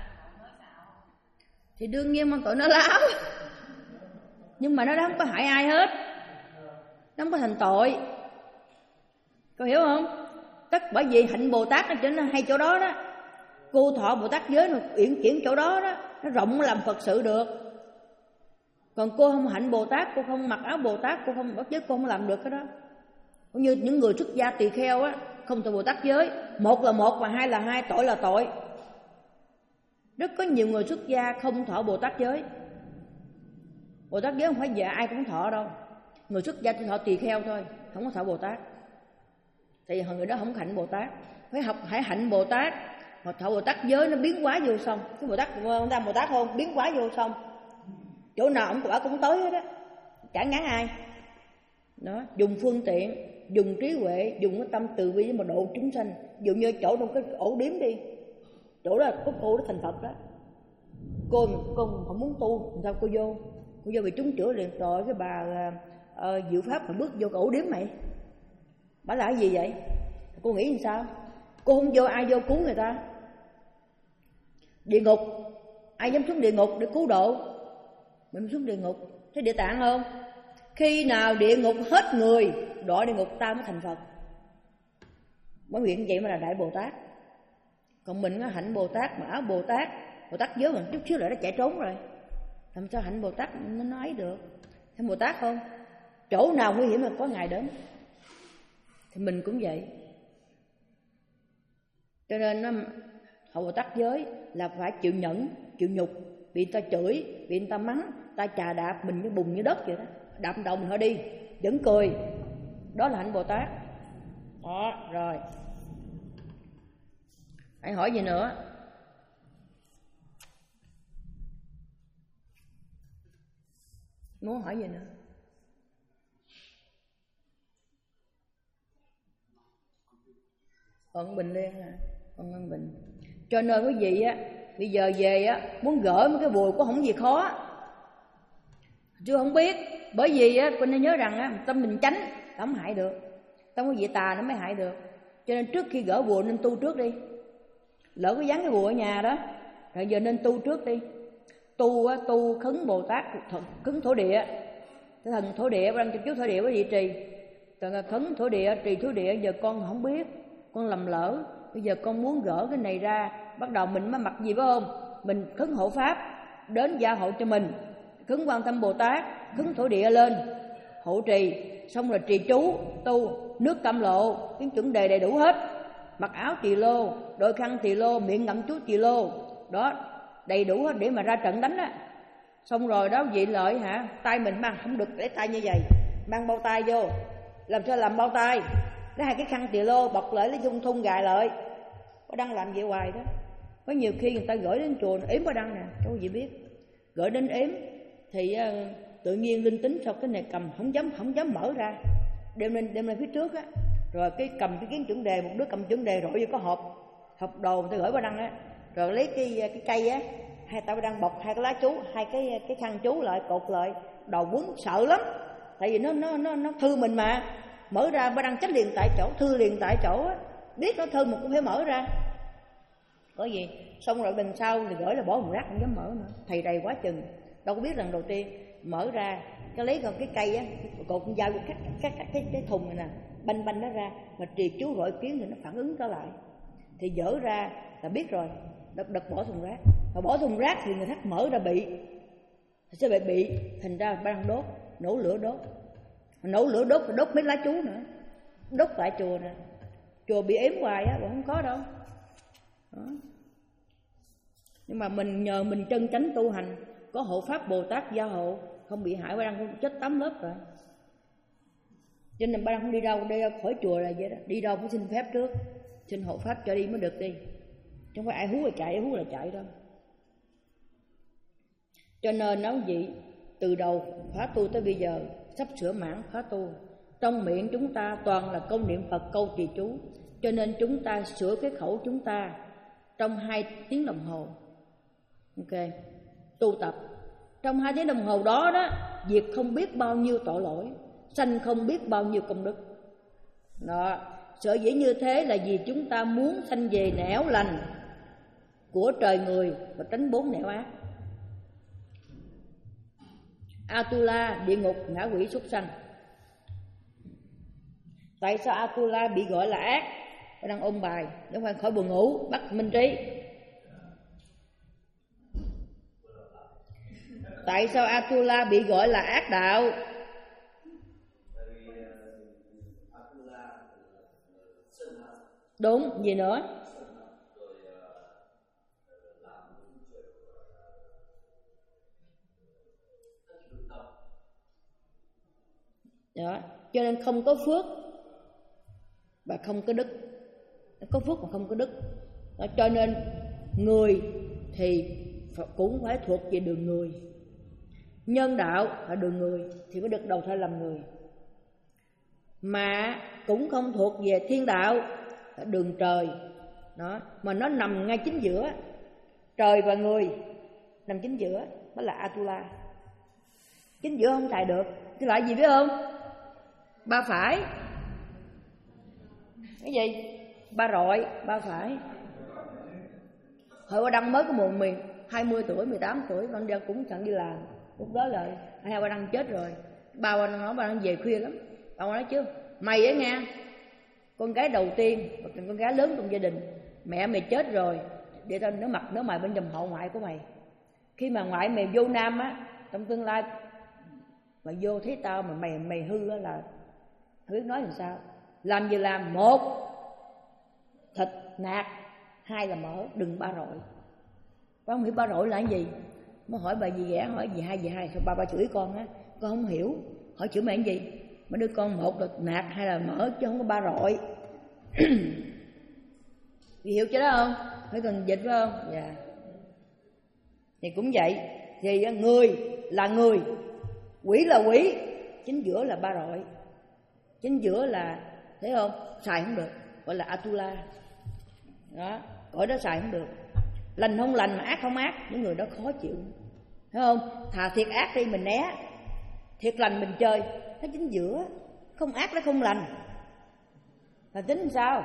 thì đương nhiên mà tụi nó láo, nhưng mà nó không có hại ai hết, nó không có thành tội. Cô hiểu không? Tất bởi vì hạnh Bồ Tát nó chính là hay chỗ đó đó. Cô thọ Bồ Tát giới nó uyển chuyển chỗ đó đó, nó rộng làm Phật sự được. Còn cô không hạnh Bồ Tát, cô không mặc áo Bồ Tát, cô không bắt giới, cô không làm được cái đó. Cũng như những người xuất gia tỳ kheo á, không thọ Bồ Tát giới, một là một và hai là hai, tội là tội. Rất có nhiều người xuất gia không thọ Bồ Tát giới. Bồ Tát giới không phải giờ ai cũng thọ đâu. Người xuất gia chỉ thọ tỳ kheo thôi, không có thọ Bồ Tát. Thì người đó không hạnh Bồ Tát. Phải học hãy hạnh Bồ Tát. Mà thọ Bồ Tát giới nó biến hóa vô xong. Cái Bồ Tát ông ta Bồ Tát không biến hóa vô xong, chỗ nào ông bảo cũng tới hết á, chả ngán ai. Đó, dùng phương tiện, dùng trí huệ, dùng cái tâm từ bi mà độ chúng sanh. Dụ như chỗ trong cái ổ điếm đi, chỗ đó có cô đó thành Phật đó. Cô cô không muốn tu, sao cô vô? Cô vô bị trúng chữa liền. Rồi cái bà uh, diệu pháp mà bước vô cái ổ điếm mày, bà là cái gì vậy? Cô nghĩ làm sao? Cô không vô, ai vô cứu người ta? Địa ngục, ai dám xuống địa ngục để cứu độ? Mình xuống địa ngục, thấy Địa Tạng không? Khi nào địa ngục hết người, đọa địa ngục ta mới thành Phật. Bởi nguyện vậy mà là Đại Bồ Tát. Còn mình á, hạnh Bồ Tát mà áo Bồ Tát, Bồ Tát giới mình chút xíu lại nó chạy trốn rồi. Làm sao hạnh Bồ Tát nó nói được? Thấy Bồ Tát không? Chỗ nào nguy hiểm là có Ngài đến. Thì mình cũng vậy. Cho nên nó thọ Bồ Tát giới là phải chịu nhẫn, chịu nhục. Bị người ta chửi, bị người ta mắng, ta chà đạp mình như bùn như đất vậy đó. Đạp đầu mình thôi đi, vẫn cười. Đó là hạnh Bồ Tát. Đó, rồi. Hãy hỏi gì nữa? Muốn hỏi gì nữa? Con Bình Liên à, con Ngân Bình. Cho nên quý vị á, bây giờ về á, muốn gỡ mấy cái bùi cũng không gì khó. Chưa không biết, bởi vì á, con nên nhớ rằng á, tâm mình tránh, không hại được. Tâm cái vị tà nó mới hại được. Cho nên trước khi gỡ bùa nên tu trước đi. Lỡ có dán cái bùa ở nhà đó, rồi giờ nên tu trước đi. tu á, tu khấn Bồ Tát, khấn thổ địa, cái thần thổ địa đang chăm chú thổ địa với vị trì, rồi khấn thổ địa, trì thổ địa. Giờ con không biết, con lầm lỡ, bây giờ con muốn gỡ cái này ra, bắt đầu mình mới mặc gì phải không? Mình khấn hộ pháp đến gia hộ cho mình, khấn Quan Tâm Bồ Tát, khấn thổ địa lên hộ trì, xong rồi trì chú tu nước Cam Lộ, tiếng chuẩn đề đầy đủ hết, mặc áo tỳ lô, đội khăn tỳ lô, miệng ngậm chú tỳ lô, đó đầy đủ hết để mà ra trận đánh á. Xong rồi đó vị lợi hả, tay mình mang không được để tay như vậy, mang bao tay vô, làm sao làm bao tay, lấy hai cái khăn tỳ lô bọc lại, lấy thun thun gài lại. Có Đăng làm vậy hoài đó. Có nhiều khi người ta gửi đến chùa ếm Có Đăng nè, cháu gì biết, gửi đến ếm thì uh, tự nhiên linh tính sau cái này cầm không dám không dám mở ra, đem lên đem lên phía trước á, rồi cái cầm cái kiến chuẩn đề, một đứa cầm chuẩn đề rồi vô có hộp hộp đồ người ta gửi Ba Đăng á, rồi lấy cái cái cây á, hai ta Ba Đăng bọc hai cái lá chú, hai cái cái khăn chú lại cột lại, đầu quấn sợ lắm, tại vì nó nó nó nó thư mình mà, mở ra Ba Đăng chết liền tại chỗ, thư liền tại chỗ á, biết nó thư mà cũng phải mở ra. Có gì xong rồi lần sau thì gửi là bỏ một rác không dám mở nữa, thầy đầy quá chừng, đâu có biết lần đầu tiên mở ra cái lấy con cái cây á, cột con dao cắt cắt cắt cái cái thùng này nè, banh banh nó ra, mà trì chú gọi kiến thì nó phản ứng trở lại, thì dỡ ra là biết rồi, đập đập bỏ thùng rác, mà bỏ thùng rác thì người khác mở ra bị sẽ bị bị thành ra Ba Đăng đốt, nổ lửa đốt, nổ lửa đốt đốt mấy lá chú nữa, đốt tại chùa nè, chùa bị ếm hoài á, không có đâu. Đó. Nhưng mà mình nhờ mình chân chánh tu hành, có hộ pháp Bồ Tát gia hộ, không bị hại, Ba Đăng cũng chết tám lớp rồi. Cho nên Ba Đăng không đi đâu, đi đâu khỏi chùa là vậy đó, đi đâu cũng xin phép trước, xin hộ pháp cho đi mới được đi, chứ không phải ai hú là chạy, ai hú là chạy đâu. Cho nên nói gì, từ đầu khóa tu tới bây giờ sắp sửa mãn khóa tu, trong miệng chúng ta toàn là câu niệm Phật, câu trì chú, cho nên chúng ta sửa cái khẩu chúng ta trong hai tiếng đồng hồ. Ok, tu tập trong hai tiếng đồng hồ đó đó, diệt không biết bao nhiêu tội lỗi, sanh không biết bao nhiêu công đức. Đó, sở dĩ như thế là vì chúng ta muốn sanh về nẻo lành của trời người và tránh bốn nẻo ác. Atula, địa ngục, ngã quỷ, súc sanh. Tại sao Atula bị gọi là ác? Tôi đang ôn bài để khoan khỏi buồn ngủ, bắt minh trí. Tại sao Atula bị gọi là ác đạo? Đúng, gì nữa? Đó, cho nên không có phước và không có đức, có phước mà không có đức. Đó, cho nên người thì cũng phải thuộc về đường người, nhân đạo là đường người thì mới được đầu thai làm người, mà cũng không thuộc về thiên đạo là đường trời. Đó, mà nó nằm ngay chính giữa, trời và người nằm chính giữa, đó là Atula. Chính giữa không xài được, cái loại gì biết không? Ba phải. Cái gì? Ba rọi, ba phải. Hồi Ba Đăng mới có một mình hai mươi tuổi, mười tám tuổi, Ba Đăng cũng chẳng đi làm. Lúc đó là hai Ba Đăng chết rồi. Ba Ba Đăng nói Ba Đăng về khuya lắm. Ba nói chứ, mày á nghe, con gái đầu tiên, một con gái lớn trong gia đình, mẹ mày chết rồi, để tao nó mặt nó mày bên dòng hậu ngoại của mày. Khi mà ngoại mày vô Nam á, trong tương lai mày vô thấy tao mà mày mày hư á là không biết nói làm sao. Làm gì làm, một thịt nạc, hai là mỡ, đừng ba rọi. Con không hiểu ba rọi là cái gì? Mới hỏi bà gì ghẻ, hỏi gì hai gì hai, sao ba ba chửi con á, con không hiểu, hỏi chửi mẹ cái gì? Mà đứa con một là nạc, hai là mỡ, chứ không có ba rọi. Hiểu chưa đó không? Phải cần dịch phải không? Dạ. Yeah. Thì cũng vậy, thì người là người, quỷ là quỷ, chính giữa là ba rọi, chính giữa là, thấy không? Xài không được, gọi là Atula. Đó, cõi đó xài không được. Lành không lành mà ác không ác, những người đó khó chịu, thấy không? Thà thiệt ác đi mình né, thiệt lành mình chơi. Nó chính giữa, không ác nó không lành, là tính sao?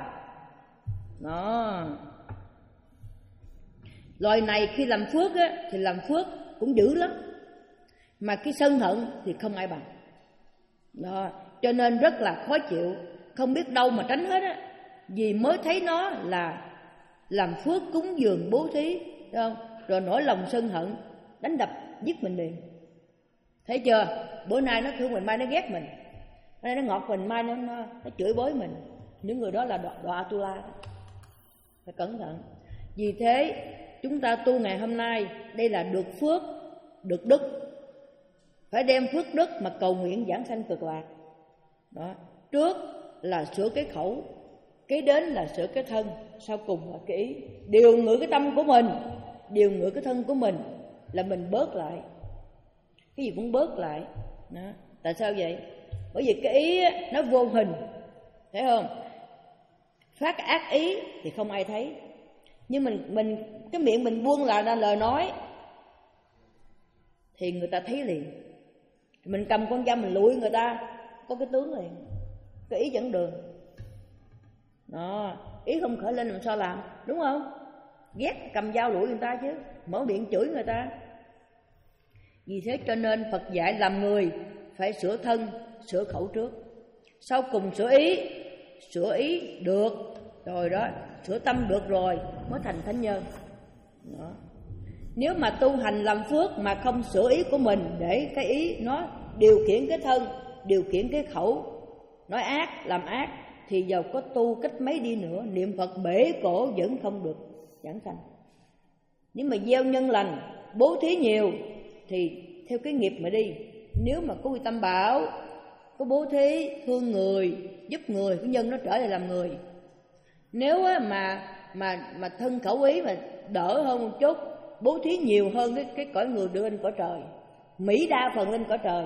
Đó. Loài này khi làm phước á, thì làm phước cũng dữ lắm. Mà cái sân hận thì không ai bằng. Đó, cho nên rất là khó chịu, không biết đâu mà tránh hết á. Vì mới thấy nó là làm phước cúng dường bố thí, đúng không? Rồi nỗi lòng sân hận đánh đập giết mình liền. Thấy chưa? Bữa nay nó thương mình, mai nó ghét mình. Bữa nay nó ngọt mình, mai nó, nó, nó chửi bới mình. Những người đó là đọa, đọa Atula. Phải cẩn thận. Vì thế chúng ta tu ngày hôm nay, đây là được phước, được đức. Phải đem phước đức mà cầu nguyện giảng sanh cực lạc. Đó. Trước là sửa cái khẩu, kế đến là sửa cái thân, sau cùng là cái ý. Điều ngự cái tâm của mình, điều ngự cái thân của mình là mình bớt lại. Cái gì cũng bớt lại. Đó. Tại sao vậy? Bởi vì cái ý nó vô hình, thấy không? Phát ác ý thì không ai thấy, nhưng mình mình cái miệng mình buông là ra lời nói thì người ta thấy liền. Mình cầm con dao mình lụi người ta, có cái tướng liền, cái ý dẫn đường. Đó, ý không khởi lên làm sao làm, đúng không? Ghét cầm dao lụi người ta chứ, mở miệng chửi người ta. Vì thế cho nên Phật dạy làm người phải sửa thân, sửa khẩu trước, sau cùng sửa ý. Sửa ý được rồi đó, sửa tâm được rồi mới thành thánh nhân. Đó. Nếu mà tu hành làm phước mà không sửa ý của mình, để cái ý nó điều khiển cái thân, điều khiển cái khẩu, nói ác, làm ác, thì dầu có tu cách mấy đi nữa, niệm Phật bể cổ vẫn không được giảng sanh. Nếu mà gieo nhân lành, bố thí nhiều thì theo cái nghiệp mà đi. Nếu mà có quy tâm bảo, có bố thí, thương người, giúp người, cái nhân nó trở lại làm người. Nếu mà mà mà thân khẩu ý mà đỡ hơn một chút, bố thí nhiều hơn cái cái cõi người đưa lên cõi trời. Mỹ đa phần lên cõi trời.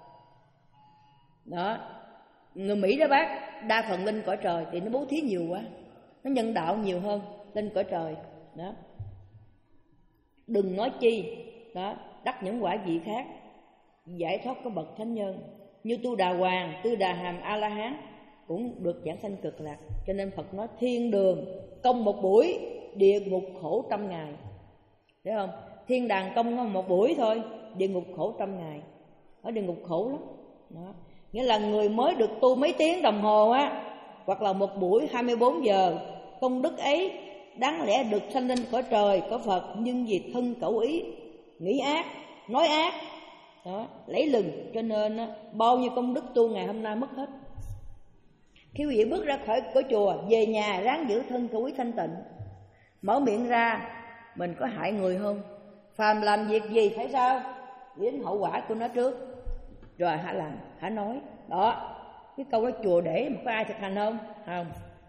Đó. Người Mỹ đó bác, đa phần lên cõi trời thì nó bố thí nhiều quá, nó nhân đạo nhiều hơn lên cõi trời. Đó. Đừng nói chi, đó, đắc những quả vị khác, giải thoát có bậc thánh nhân. Như Tu Đà Hoàng, Tu Đà Hàm A La Hán cũng được giảng sanh cực lạc. Cho nên Phật nói thiên đường công một buổi, địa ngục khổ trăm ngày. Thấy không? Thiên đàng công một buổi thôi, địa ngục khổ trăm ngày. Ở địa ngục khổ lắm. Đó. Nghĩa là người mới được tu mấy tiếng đồng hồ á, hoặc là một buổi hai mươi bốn giờ, công đức ấy đáng lẽ được sanh lên cõi trời, cõi Phật, nhưng vì thân khẩu ý, nghĩ ác, nói ác, đó, lấy lừng, cho nên bao nhiêu công đức tu ngày hôm nay mất hết. Khi quý vị bước ra khỏi cửa chùa, về nhà ráng giữ thân khẩu ý thanh tịnh. Mở miệng ra, mình có hại người không? Phàm làm việc gì phải sao? Nghĩ đến hậu quả của nó trước, rồi hả làm, hả nói. Đó, cái câu đó chùa để mà có ai thực hành không? Không.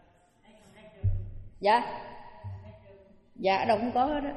Dạ? Dạ, ở đâu cũng có hết á.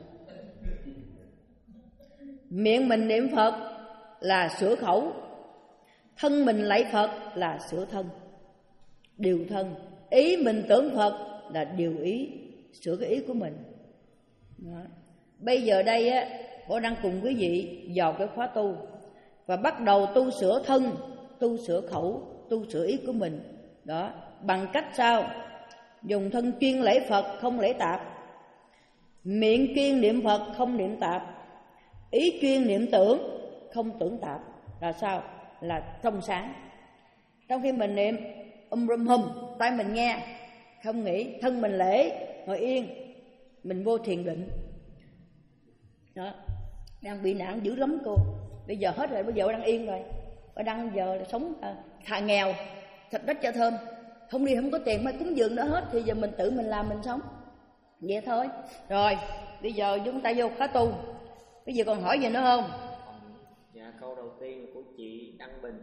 Miệng mình niệm Phật là sửa khẩu, thân mình lạy Phật là sửa thân, điều thân. Ý mình tưởng Phật là điều ý, sửa cái ý của mình. Đó. Bây giờ đây á, cô đang cùng quý vị vào cái khóa tu và bắt đầu tu sửa thân, tu sửa khẩu, tu sửa ý của mình. Đó, bằng cách sao? Dùng thân chuyên lễ Phật, không lễ tạp. Miệng chuyên niệm Phật, không niệm tạp. Ý chuyên niệm tưởng, không tưởng tạp. Là sao? Là trong sáng. Trong khi mình niệm um rum hum, tay mình nghe, không nghĩ, thân mình lễ, ngồi yên, mình vô thiền định. Đó, đang bị nạn dữ lắm cô. Bây giờ hết rồi, bây giờ đang yên rồi. Bà đang giờ là sống à, thà nghèo, thịt đất cho thơm, không đi không có tiền mà cúng dường đó hết, thì giờ mình tự mình làm mình sống. Vậy thôi. Rồi, bây giờ chúng ta vô khóa tu. Bây giờ còn hỏi gì nữa không? Dạ, câu đầu tiên của chị Đăng Bình.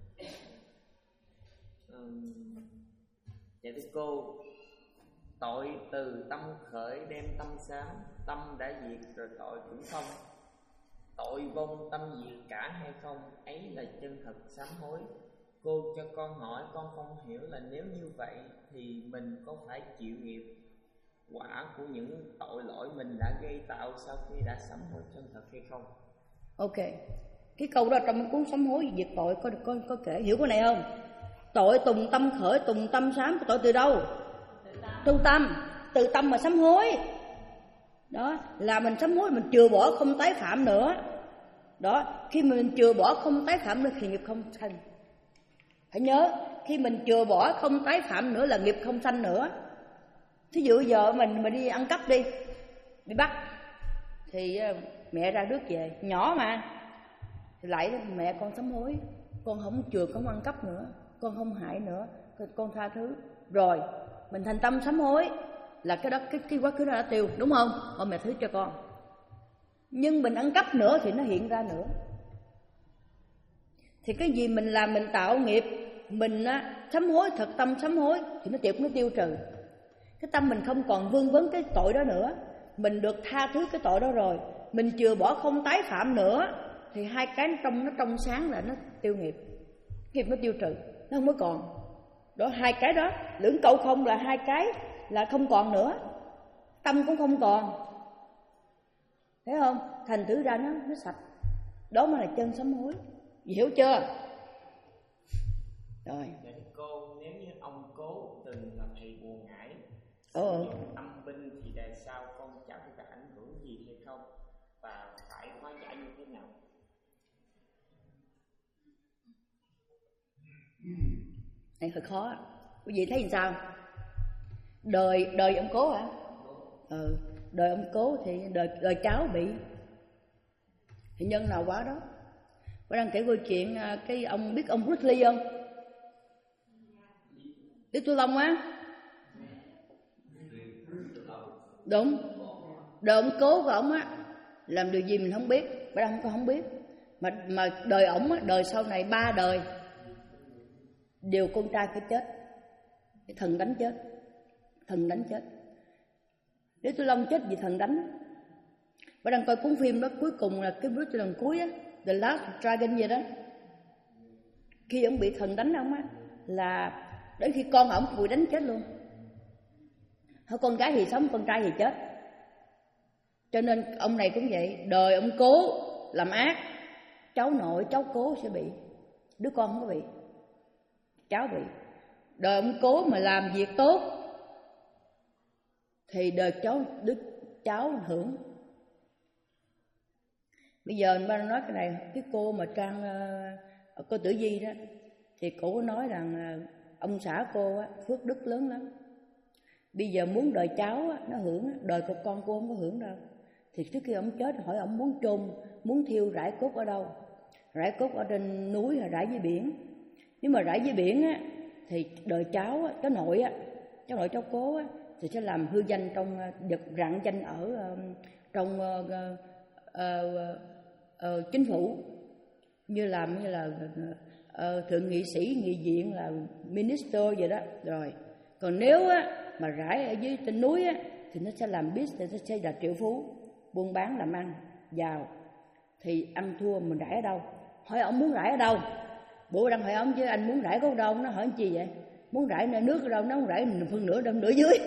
Um, dạ thưa cô, tội từ tâm khởi đem tâm sáng, tâm đã diệt rồi tội cũng không. Tội vong tâm diệt cả hay không, ấy là chân thật sám hối. Cô cho con hỏi, con không hiểu là nếu như vậy thì mình có phải chịu nghiệp quả của những tội lỗi mình đã gây tạo sau khi đã sám hối chân thật hay không? Ok, cái câu đó trong cuốn sám hối diệt tội có có có kể, hiểu cái này không? Tội tùng tâm khởi, tùng tâm sám, tội từ đâu? Từ tâm, từ tâm mà sám hối. Đó là mình sám hối, mình chừa bỏ không tái phạm nữa. Đó, khi mình chừa bỏ không tái phạm nữa thì nghiệp không sanh. Phải nhớ, khi mình chừa bỏ không tái phạm nữa là nghiệp không sanh nữa. Thí dụ giờ mình mình đi ăn cắp đi, bị bắt thì mẹ ra rước về, nhỏ mà thì lại mẹ con sám hối, con không chừa, không ăn cắp nữa, con không hại nữa, con tha thứ. Rồi mình thành tâm sám hối là cái đó, cái, cái quá khứ đó đã tiêu, đúng không? Thôi mẹ thứ cho con. Nhưng mình ăn cắp nữa thì nó hiện ra nữa. Thì cái gì mình làm mình tạo nghiệp, mình á, sám hối, thật tâm sám hối thì nó tiêu, nó tiêu trừ. Cái tâm mình không còn vương vấn cái tội đó nữa, mình được tha thứ cái tội đó rồi, mình chừa bỏ không tái phạm nữa thì hai cái nó trong nó trong sáng là nó tiêu nghiệp, nghiệp nó tiêu trừ, nó không có còn. Đó, hai cái đó lưỡng câu không là hai cái là không còn nữa, tâm cũng không còn, thấy không? Thành thử ra nó nó sạch, đó mới là chân sám hối, hiểu chưa? Rồi. Dạ cô, nếu như ông cố từng là thầy bùa ngải, Ờ. âm binh thì đời sau con cháu có ảnh hưởng gì hay không, và phải hóa giải như thế nào? Này hơi khó. Quý vị thấy làm sao? Đời đời ông cố hả? Ừ, đời ông cố thì đời đời cháu bị. Thì nhân nào quá đó. Có đang kể câu chuyện cái ông biết ông Bruce Lee không? Lý Tu Long á. Đúng. Đời ông cố của ông á làm điều gì mình không biết, phải không? Con không biết. Mà mà đời ổng á, đời sau này ba đời đều con trai phải chết, cái thần đánh chết, thần đánh chết. Lý Tu Long chết vì thần đánh. Bà đang coi cuốn phim đó, cuối cùng là cái bước lần cuối á, The Last Dragon gì đó. Khi ông bị thần đánh ông á, là đến khi con ổng bị đánh chết luôn. Thôi con gái thì sống, con trai thì chết. Cho nên ông này cũng vậy, đời ông cố làm ác, cháu nội, cháu cố sẽ bị, đứa con không có bị, cháu bị. Đời ông cố mà làm việc tốt thì đời cháu, đứa cháu hưởng. Bây giờ ba nói cái này, cái cô mà Trang, cô Tử Di đó, thì cô có nói rằng ông xã cô á, phước đức lớn lắm. Bây giờ muốn đời cháu á, nó hưởng, đời của con cô không có hưởng đâu. Thì trước khi ông chết hỏi ông muốn chôn, muốn thiêu rải cốt ở đâu? Rải cốt ở trên núi hay rải dưới biển? Nếu mà rải dưới biển á, thì đời cháu á, cháu nội á, cháu nội cháu cố á, thì sẽ làm hư danh trong vật rạng danh ở trong uh, uh, uh, uh, chính phủ, như làm như là uh, thượng nghị sĩ, nghị viện, là minister vậy đó. Rồi còn nếu á, mà rải ở dưới trên núi á, thì nó sẽ làm business, nó sẽ là triệu phú, buôn bán làm ăn giàu. Thì ăn thua mình rải ở đâu? Hỏi ông muốn rải ở đâu? Bố đang hỏi ông chứ anh muốn rải có đâu? Nó hỏi gì vậy? Muốn rải nước ở đâu? Nó không rải phân nửa đâu, nửa dưới.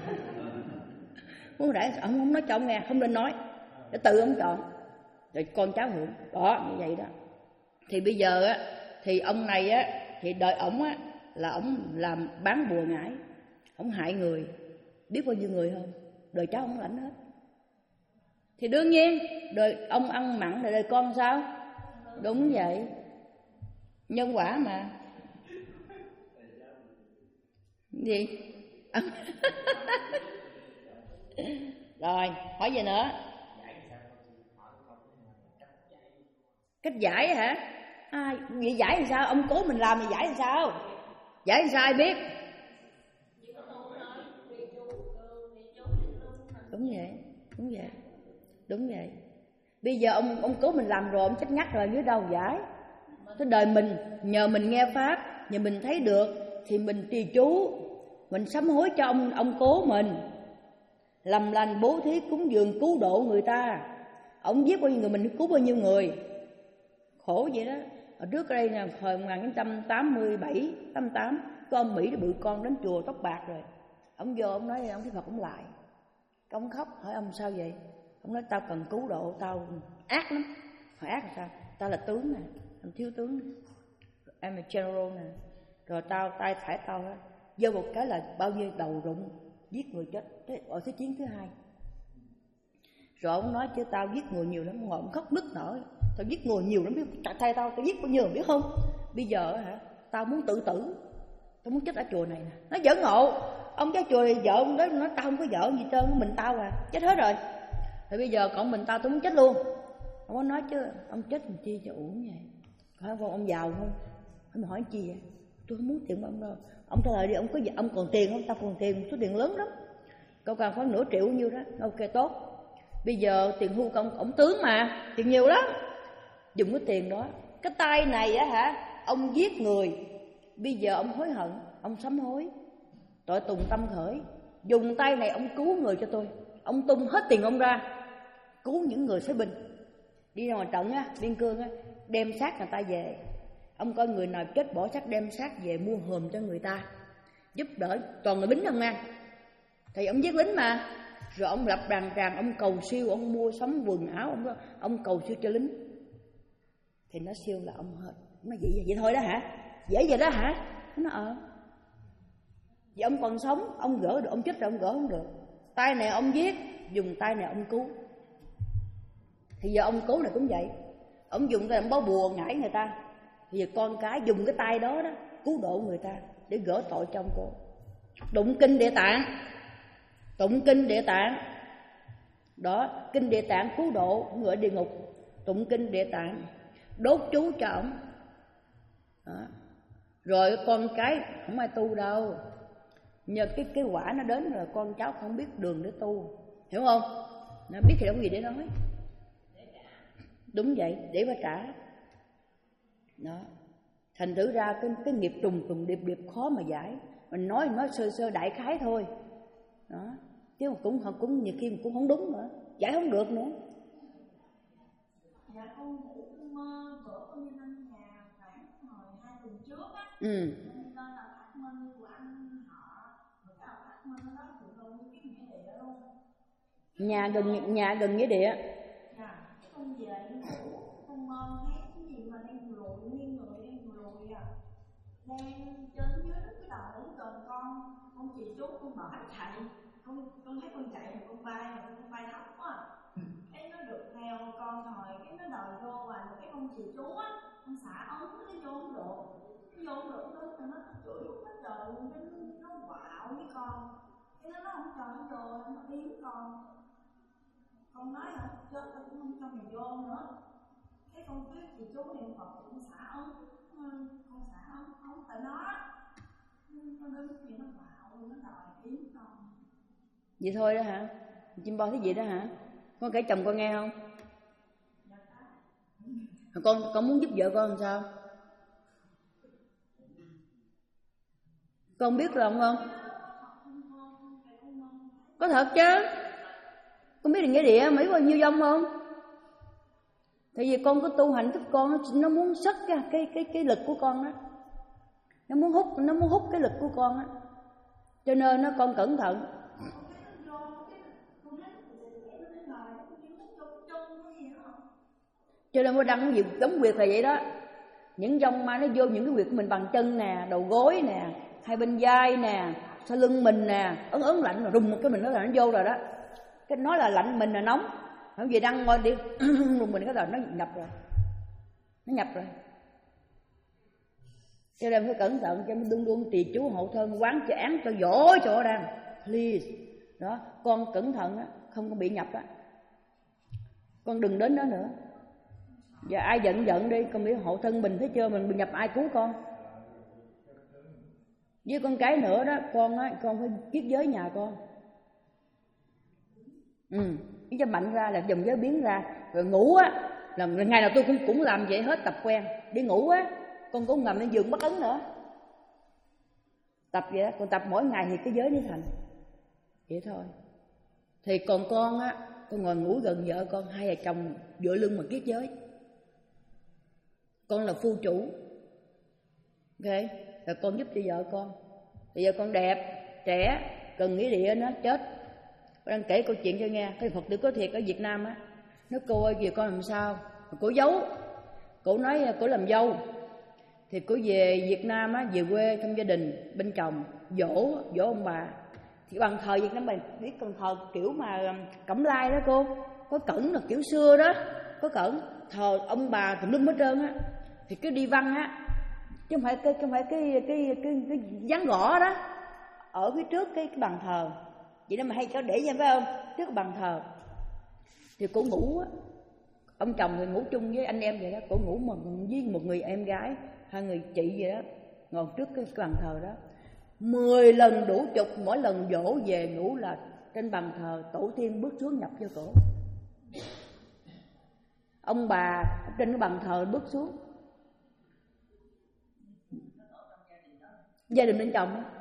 Muốn rải, ông không nói cho ông nghe, không nên nói, để tự ông chọn, rồi con cháu hưởng. Đó, như vậy đó. Thì bây giờ á, thì ông này á, thì đời ổng á, là ổng làm bán bùa ngải, ổng hại người, biết bao nhiêu người không? Đời cháu ổng lãnh hết. Thì đương nhiên đời ông ăn mặn rồi đời con sao? Đúng vậy, nhân quả mà. Gì? Rồi, hỏi gì nữa? Cách giải hả? À, vậy giải thì sao? Ông cố mình làm thì giải thì sao? Giải thì sao ai biết? Đúng vậy, đúng vậy, đúng vậy. Bây giờ ông ông cố mình làm rồi, ông chết ngắt rồi, dưới đâu giải? Cái đời mình, nhờ mình nghe pháp, nhờ mình thấy được, thì mình trì chú, mình sám hối cho ông ông cố mình, làm lành bố thí cúng dường cứu độ người ta. Ông giết bao nhiêu người mình cứu bao nhiêu người, khổ vậy đó. Ở trước đây nè, thời một nghìn chín trăm tám mươi bảy, tám mươi tám, có ông Mỹ bự con đến chùa tóc bạc rồi. Ông vô ông nói, ông Thầy Phật ông lại, ông khóc, hỏi ông sao vậy? Ông nói tao cần cứu độ, tao ác lắm. Hỏi ác là sao? Tao là tướng nè, em thiếu tướng nè, em là general nè, rồi tao tay phải tao á, vô một cái là bao nhiêu đầu rụng, giết người chết. Thế ở thế chiến thứ hai, Rồi ông nói chứ tao giết người nhiều lắm, ngồi ông khóc nức nở. Tao giết người nhiều lắm, biết chặt tay tao, tao giết bao nhiêu biết không? Bây giờ hả, tao muốn tự tử, tao muốn chết ở chùa này nè. Nó giỡn ngộ. Ông cái chùa này vợ ông đó nói tao không có vợ gì trơn, mình tao à, chết hết rồi. Thì bây giờ còn mình tao tôi muốn chết luôn. Ông có nói chứ ông chết làm chi cho uổng vậy? Hỏi con ông giàu không? Ông hỏi chi vậy? Tôi không muốn tiền của ông đâu. Ông trả lời đi, ông có ông còn tiền không? Tao còn tiền, số tiền lớn lắm. Cậu cần khoảng nửa triệu nhiêu đó. Ok tốt. Bây giờ tiền hưu công ông tướng mà, tiền nhiều lắm. Dùng cái tiền đó. Cái tay này á hả, ông giết người. Bây giờ ông hối hận, ông sám hối. Tội tùng tâm khởi. Dùng tay này ông cứu người cho tôi. Ông tung hết tiền ông ra, cứu những người phế binh. Đi ra ngoài trận á, biên cương á, đem xác người ta về. Ông coi người nào chết bỏ xác đem xác về mua hòm cho người ta, giúp đỡ toàn người lính không nha. Thì ông giết lính mà. Rồi ông lập đàn tràng, ông cầu siêu, ông mua sắm quần áo, ông ông cầu siêu cho lính. Thì nó siêu là ông hết. Nó vậy vậy thôi đó hả? Dễ vậy đó hả? Nó ờ. Vậy ông còn sống, ông gỡ được, ông chết rồi ông gỡ không được. Tay này ông giết, dùng tay này ông cứu. Thì giờ ông cứu này cũng vậy. Ông dùng tay ông bó bùa ngải người ta. Thì giờ con cái dùng cái tay đó đó cứu độ người ta để gỡ tội cho ông cô. Tụng kinh Địa Tạng. Tụng kinh Địa Tạng. Đó, kinh Địa Tạng cứu độ người ở địa ngục. Tụng kinh Địa Tạng, đốt chú cho ổng. Đó. Rồi con cái không ai tu đâu. Nhờ cái cái quả nó đến rồi con cháu không biết đường để tu. Hiểu không? Nó biết thì đâu có gì để nói. Đúng vậy, để mà trả. Đó. Thành thử ra cái, cái nghiệp trùng trùng điệp điệp khó mà giải. Mình nói nói sơ sơ đại khái thôi. Đó. Chứ cũng cũng nhiều khi cũng không đúng nữa, giải không được nữa. Dạ con ngủ con mơ vợ con đi lên nhà khoảng hồi hai tuần trước á. Ừ. Nên là phát minh của anh họ, rồi cái phát minh đó tụi con cái nghĩa địa luôn. Nhà gần nhà gần nghĩa địa. Dạ, con về đi ngủ, con mơ thấy cái gì mà đang lùi nguyên người đang lùi à, đang trên dưới cái đầu cũng gần con, con chị chú con bỏ chạy, con con thấy con chạy thì con bay mà con bay thấp quá. Cái nó được theo con hồi cái nó đòi vô và một cái con chị chú á, con xả ống nó vô không được, nó vô không được nó nó chửi nó trời luôn, cái nó quạo với con, cái nó nó không cho nó vô, nó yếm con. Con nói hả, chết tao cũng không cho mày vô nữa. Cái con cứ chị chú niệm Phật cũng xả ống, con xả ống, ống tại nó nó đứng kia nó quạo luôn, nó đòi yếm con. Vậy thôi đó hả? Chim bo thấy gì đó hả? Con kể chồng con nghe không? Con con muốn giúp vợ con làm sao? Con biết rồi không? Có thật chứ? Con biết là nghĩa địa mấy bao nhiêu dông không? Tại vì con có tu hành thích con, nó muốn sất cái cái cái cái lực của con đó. Nó muốn hút nó muốn hút cái lực của con á. Cho nên nó con cẩn thận. Cho nên mới đăng cái việc chống quyệt là vậy đó. Những dông ma nó vô những cái quyệt của mình bằng chân nè, đầu gối nè, hai bên vai nè, sau lưng mình nè, ấn ấn lạnh rồi rùng một cái mình nó là nó vô rồi đó. Cái nói là lạnh mình là nóng. Không gì đăng ngồi đi rùng mình cái là nó nhập rồi. Nó nhập rồi. Cho nên phải cẩn thận cho nó đương đương trì chú hộ thân quán cho án cho dỗ chỗ đang. Please. Đó, con cẩn thận á, không có bị nhập á. Con đừng đến đó nữa. Giờ ai giận giận đi, con biết hộ thân mình thấy chưa, mình bị nhập ai cứu con. Với con cái nữa đó, con á, con phải kiết giới nhà con. Ừ, cái cho mạnh ra là dòng giới biến ra, rồi ngủ á, là ngày nào tôi cũng cũng làm vậy hết, tập quen. Đi ngủ á, con cũng nằm lên giường bất ấn nữa. Tập vậy đó, còn tập mỗi ngày thì cái giới nó thành. Vậy thôi. Thì còn con á, con ngồi ngủ gần vợ con, hai vợ chồng dựa lưng mà kiết giới. Con là phu chủ. Ok, rồi con giúp cho vợ con. Bây giờ con đẹp, trẻ, cần nghĩa địa nó chết. Con đang kể câu chuyện cho nghe. Cái Phật tử có thiệt ở Việt Nam á. Nói cô ơi kìa con làm sao. Cô giấu. Cô nói cô làm dâu. Thì cô về Việt Nam á, về quê thăm gia đình, bên chồng, dỗ, dỗ ông bà. Thì bằng thờ Việt Nam mình biết con thờ kiểu mà cẩm lai đó cô. có cẩn là kiểu xưa đó, có cẩn thờ ông bà tùm lum hết trơn á, thì cứ đi văn á, chứ không phải cái không phải cái cái cái cái dán gõ đó ở phía trước cái, cái bàn thờ, vậy đó mà hay có để vậy phải không? Trước cái bàn thờ thì cổ ngủ á, ông chồng thì ngủ chung với anh em vậy đó, cổ ngủ mà với một người em gái, hai người chị vậy đó, ngồi trước cái, cái bàn thờ đó, mười lần đủ chục, mỗi lần dỗ về ngủ là trên bàn thờ tổ tiên bước xuống nhập cho cổ. Ông bà trên cái bàn thờ bước xuống. Gia đình bên chồng đó.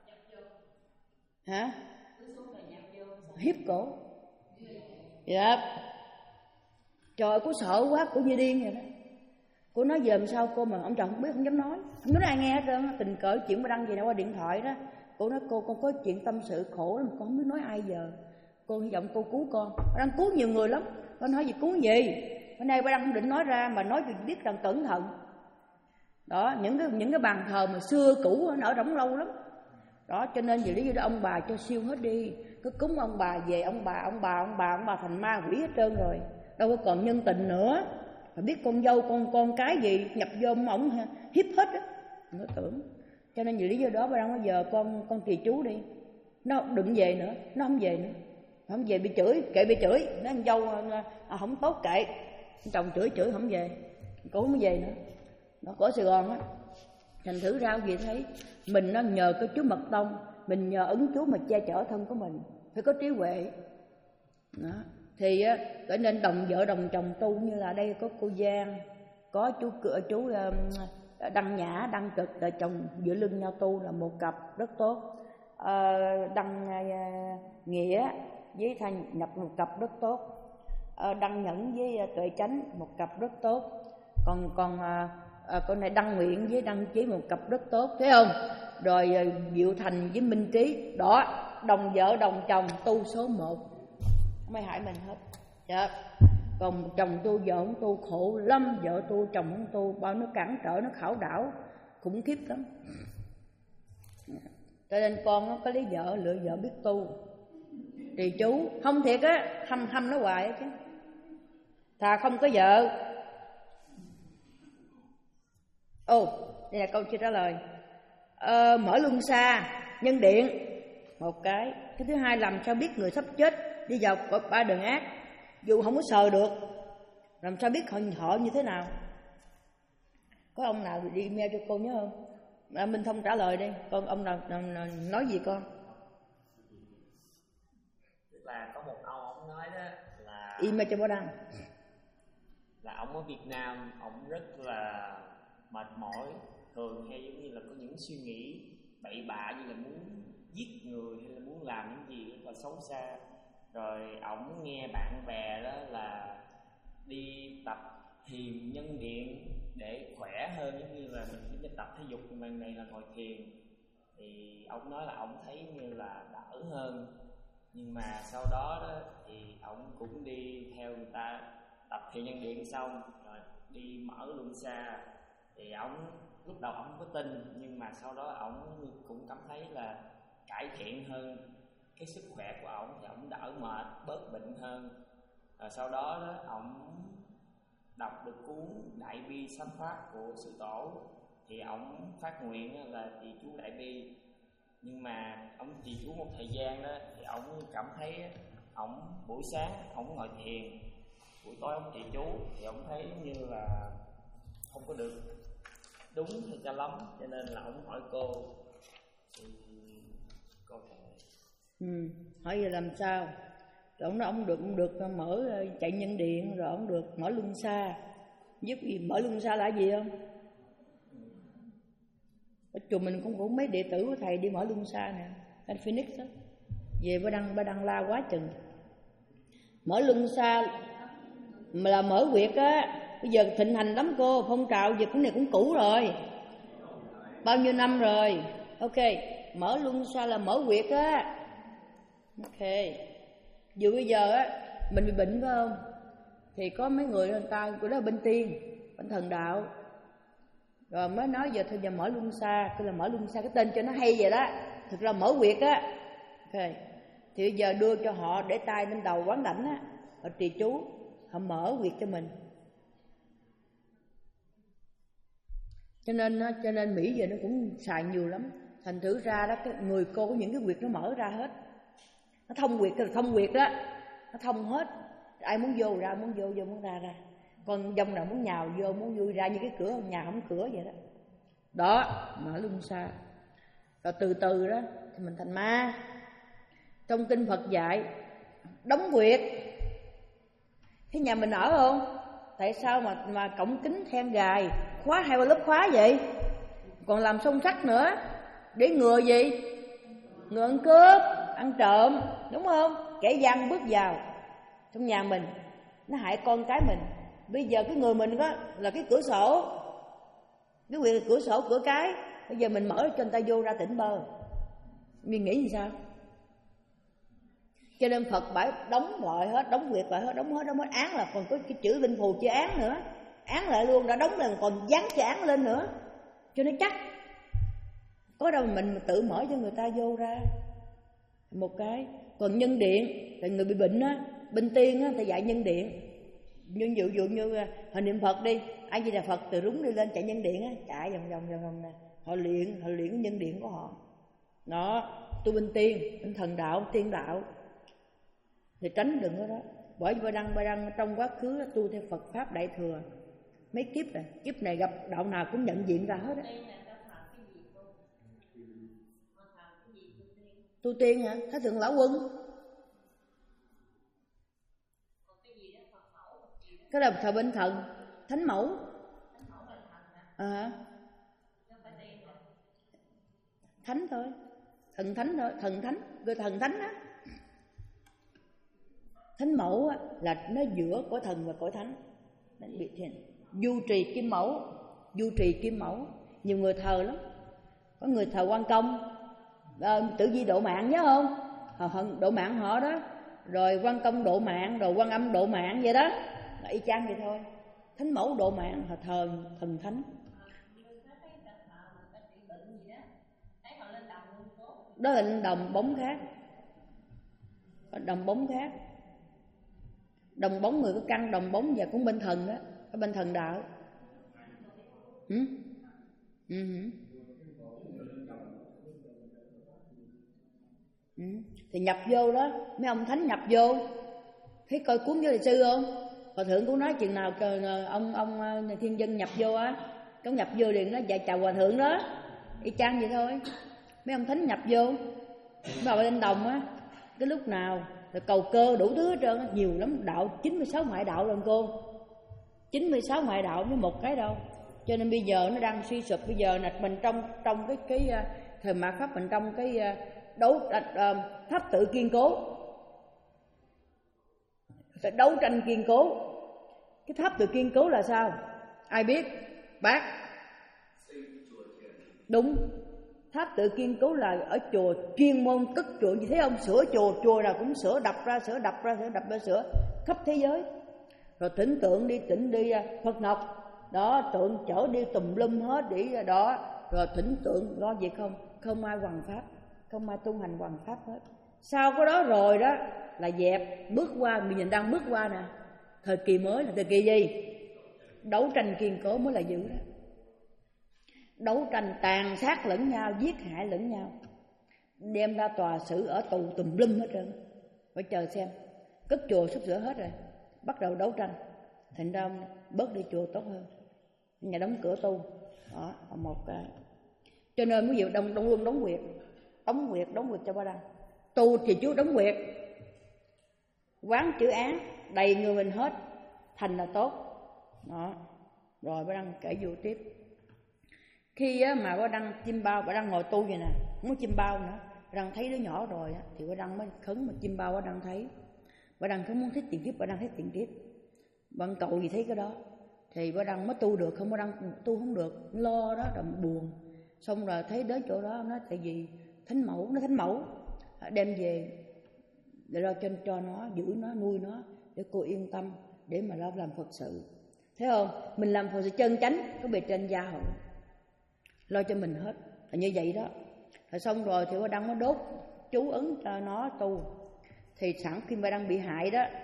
Hả? Hiếp cổ. Dạ. Trời ơi, cô sợ quá, cô như điên vậy đó. Cô nói giờ làm sao cô, mà ông chồng không biết, không dám nói, không nói ai nghe hết trơn. Tình cờ chuyện mà đăng gì nào qua điện thoại đó. Cô nói cô con có chuyện tâm sự khổ lắm, con không biết nói ai giờ. Cô hy vọng cô cứu con. Bà đang cứu nhiều người lắm. Con nói gì cứu gì? Bữa nay bà đang không định nói ra, mà nói chuyện biết rằng cẩn thận. Đó, những cái những cái bàn thờ mà xưa cũ nó ở rỗng lâu lắm. Đó, cho nên vì lý do đó ông bà cho siêu hết đi. Cứ cúng ông bà về, ông bà, ông bà, ông bà, ông bà thành ma quỷ hết trơn rồi. Đâu có còn nhân tình nữa. Mà biết con dâu, con con cái gì nhập vô ổng hiếp hết á. Nó tưởng. Cho nên vì lý do đó bà đang nói giờ con con trì chú đi. Nó đừng về nữa, nó không về nữa. Không về bị chửi, kệ bị chửi. Nó con dâu à, không tốt kệ. Chồng chửi chửi không về. Cô không về nữa. Nó có Sài Gòn á. Thành thử ra gì thấy mình nó nhờ cái chú Mật Tông, mình nhờ ứng chú mà che chở thân của mình, phải có trí huệ. Đó. Thì á, trở nên đồng vợ đồng chồng tu, như là đây có cô Giang, có chú chú um, Đăng Nhã, Đăng Cực, là chồng giữa lưng nhau tu là một cặp rất tốt. À, Đăng uh, Nghĩa với Thanh Nhập một cặp rất tốt. À, Đăng Nhẫn với uh, Tuệ Chánh một cặp rất tốt. Còn còn uh, À, con này Đăng Nguyện với Đăng Chí một cặp rất tốt, thấy không? Rồi à, Diệu Thành với Minh Trí, đó, đồng vợ đồng chồng tu số một, không ai hại mình hết. Dạ. Còn chồng tu vợ không tu khổ lắm, vợ tu chồng không tu, bao nó cản trở, nó khảo đảo, khủng khiếp lắm. Cho nên con nó có lấy vợ, lựa vợ biết tu, trì chú, không thiệt á, hâm hâm nó hoài á chứ. Thà không có vợ. Ồ, oh, đây là câu chưa trả lời. ờ, Mở luân xa, nhân điện, một cái. Cái thứ hai, làm sao biết người sắp chết đi vào ba đường ác, dù không có sờ được, làm sao biết họ, họ như thế nào? Có ông nào đi email cho cô nhớ không? À, Minh Thông trả lời đi. Con ông nào, nào, nào nói gì con? Tức là có một ông ông nói đó là email cho bố Đăng. Là ông ở Việt Nam, ông rất là mệt mỏi, thường hay giống như là có những suy nghĩ bậy bạ, như là muốn giết người hay là muốn làm những gì rất là xấu xa. Rồi ổng nghe bạn bè đó là đi tập thiền nhân điện để khỏe hơn, giống như là mình đi tập thể dục, mà này là ngồi thiền. Thì ổng nói là ổng thấy như là đỡ hơn. Nhưng mà sau đó, đó thì ổng cũng đi theo người ta tập thiền nhân điện xong rồi đi mở luân xa. Thì ổng lúc đầu ổng không có tin, nhưng mà sau đó ổng cũng cảm thấy là cải thiện hơn cái sức khỏe của ổng, thì ổng đỡ mệt, bớt bệnh hơn. Rồi sau đó đó ổng đọc được cuốn Đại Bi Sám Pháp của Sư Tổ, thì ổng phát nguyện là trì chú Đại Bi. Nhưng mà ổng trì chú một thời gian đó thì ổng cảm thấy ổng buổi sáng ổng ngồi thiền, buổi tối ổng trì chú, thì ổng thấy như là không có được đúng hay cho lắm, cho nên là ổng hỏi cô. Thì cô ừ, hỏi giờ làm sao? Rồi ông nói ông được, ông được mở chạy nhân điện, rồi ông được mở luân xa. Giúp gì mở luân xa là gì không? Ở chùa mình cũng cũng mấy đệ tử của thầy đi mở luân xa nè, anh Phoenix đó. Về ba đăng ba đăng la quá chừng. Mở luân xa mà là mở quyệt á. Bây giờ thịnh hành lắm cô, phong trào giờ cũng này cũng cũ rồi, bao nhiêu năm rồi. Ok, mở luân xa là mở quyệt á. Ok, dù bây giờ á mình bị bệnh phải không, thì có mấy người người ta gọi đó là bên tiên, bên thần đạo, rồi mới nói giờ thôi giờ mở luân xa, tức là mở luân xa, cái tên cho nó hay vậy đó, thực ra mở quyệt á. Ok, thì bây giờ đưa cho họ để tay lên đầu quán đảnh á, họ trì chú, họ mở huyệt cho mình. Cho nên cho nên Mỹ giờ nó cũng xài nhiều lắm. Thành thử ra đó, cái người cô có những cái huyệt nó mở ra hết, nó thông huyệt, cái thông huyệt đó, nó thông hết. Ai muốn vô ra, muốn vô vô, muốn ra ra. Còn dòng nào muốn nhào vô, muốn vui ra, như cái cửa nhà không cửa vậy đó. Đó, mở luân xa. Rồi từ từ đó thì mình thành ma. Trong kinh Phật dạy đóng huyệt. Cái nhà mình ở không? Tại sao mà mà cổng kính then gài, khóa hai ba lớp khóa vậy? Còn làm xông sắt nữa, để ngừa gì? Ngừa ăn cướp, ăn trộm, đúng không? Kẻ gian bước vào trong nhà mình, nó hại con cái mình. Bây giờ cái người mình đó là cái cửa sổ, cái quyền cửa sổ cửa cái. Bây giờ mình mở cho người ta vô ra tỉnh bơ, mình nghĩ như sao? Cho nên Phật phải đóng lại hết, đóng huyệt lại hết, đóng hết, đóng hết. Án là còn có cái chữ linh phù chữ án nữa, án lại luôn, đã đóng là còn dán chữ án lên nữa cho nó chắc. Có đâu mình tự mở cho người ta vô ra một cái. Còn nhân điện là người bị bệnh á, bên tiên á, ta dạy nhân điện. Nhưng dụ dụ như họ niệm Phật đi, ai gì là Phật từ rúng đi lên chạy nhân điện á, chạy vòng vòng vòng vòng nè, họ luyện, họ luyện nhân điện của họ. Đó, tu bên tiên, bên thần đạo, tiên đạo thì tránh đừng có đó. Bởi vì ba đăng ba đăng trong quá khứ tu theo Phật pháp đại thừa mấy kiếp này, kiếp này gặp đạo nào cũng nhận diện ra hết á. Tu tiên hả? Thái thượng lão quân. Cái là thờ bên thần, thánh mẫu. À, thánh thôi, thần thánh thôi, thần thánh, người thần thánh á. Thánh mẫu á, là nó giữa cõi thần và cõi thánh. Du trì kim mẫu, du trì kim mẫu, nhiều người thờ lắm. Có người thờ Quan Công, à, Tử Vi độ mạng nhớ không? Họ độ mạng họ đó, rồi Quan Công độ mạng, rồi Quan Âm độ mạng vậy đó, là y chang vậy thôi. Thánh mẫu độ mạng, họ thờ thần thánh. Đó là lên đồng bóng khác, đồng bóng khác. Đồng bóng người có căn đồng bóng và cũng bên thần đó, ở bên thần đạo. Ừ? Ừ. Ừ. Thì nhập vô đó, mấy ông thánh nhập vô. Thấy coi cuốn với đại sư không? Hòa thượng cũng nói chừng nào ông ông thiên dân nhập vô á, ông nhập vô liền nó dạy chào hòa thượng đó, y chang vậy thôi. Mấy ông thánh nhập vô, vào lên đồng á, cái lúc nào rồi cầu cơ đủ thứ hết trơn, nhiều lắm, đạo chín mươi sáu ngoại đạo rồi cô, chín mươi sáu ngoại đạo với một cái đâu. Cho nên bây giờ nó đang suy sụp. Bây giờ là mình trong trong cái cái thời mạt pháp, mình trong cái đấu uh, tháp tự kiên cố, phải đấu tranh kiên cố. Cái tháp tự kiên cố là sao? Ai biết? Bác. Đúng. Tháp tự kiên cố là ở chùa chuyên môn cất chùa, như thấy không? Sửa chùa, chùa nào cũng sửa đập ra, sửa đập ra, sửa đập ra, sửa khắp thế giới. Rồi thỉnh tượng đi, tỉnh đi Phật Ngọc, đó, tượng chở đi tùm lum hết đi đó. Rồi thỉnh tượng lo gì không? Không ai hoằng pháp, không ai tu hành hoằng pháp hết. Sau cái đó rồi đó là dẹp, bước qua, mình nhìn đang bước qua nè. Thời kỳ mới là thời kỳ gì? Đấu tranh kiên cố mới là dữ đó. Đấu tranh tàn sát lẫn nhau, giết hại lẫn nhau, đem ra tòa xử ở tù tùm lum hết trơn. Phải chờ xem. Cất chùa sắp sửa hết rồi, bắt đầu đấu tranh. Thành ra bớt đi chùa tốt hơn, nhà đóng cửa tu. Đó là một cái. Cho nên mới dụ đông đông luôn đóng huyệt, đóng huyệt, đóng huyệt cho ba đăng. Tu thì chú đóng huyệt, quán chữ án đầy người mình hết, thành là tốt. Đó. Rồi ba đăng kể vô tiếp. Khi mà ba đăng chim bao, ba đăng ngồi tu vậy nè, không có chim bao nữa. Ba đăng thấy đứa nhỏ rồi á, thì ba đăng mới khấn, mà chim bao ba đăng thấy. Ba đăng không muốn thích tiền kiếp, ba đăng thích tiền kiếp. Bạn cậu gì thấy cái đó, thì ba đăng mới tu được, không ba đăng tu không được, lo đó rồi buồn. Xong rồi thấy đến chỗ đó nó tại vì thánh mẫu, nó thánh mẫu đem về để lo cho cho nó, giữ nó, nuôi nó để cô yên tâm để mà lo làm Phật sự. Thấy không? Mình làm Phật sự chân chánh, có bề trên gia hộ lo cho mình hết, là như vậy đó. Rồi xong rồi thì ba đăng nó đốt chú ấn cho nó tu. Thì sẵn khi ba đăng bị hại đó,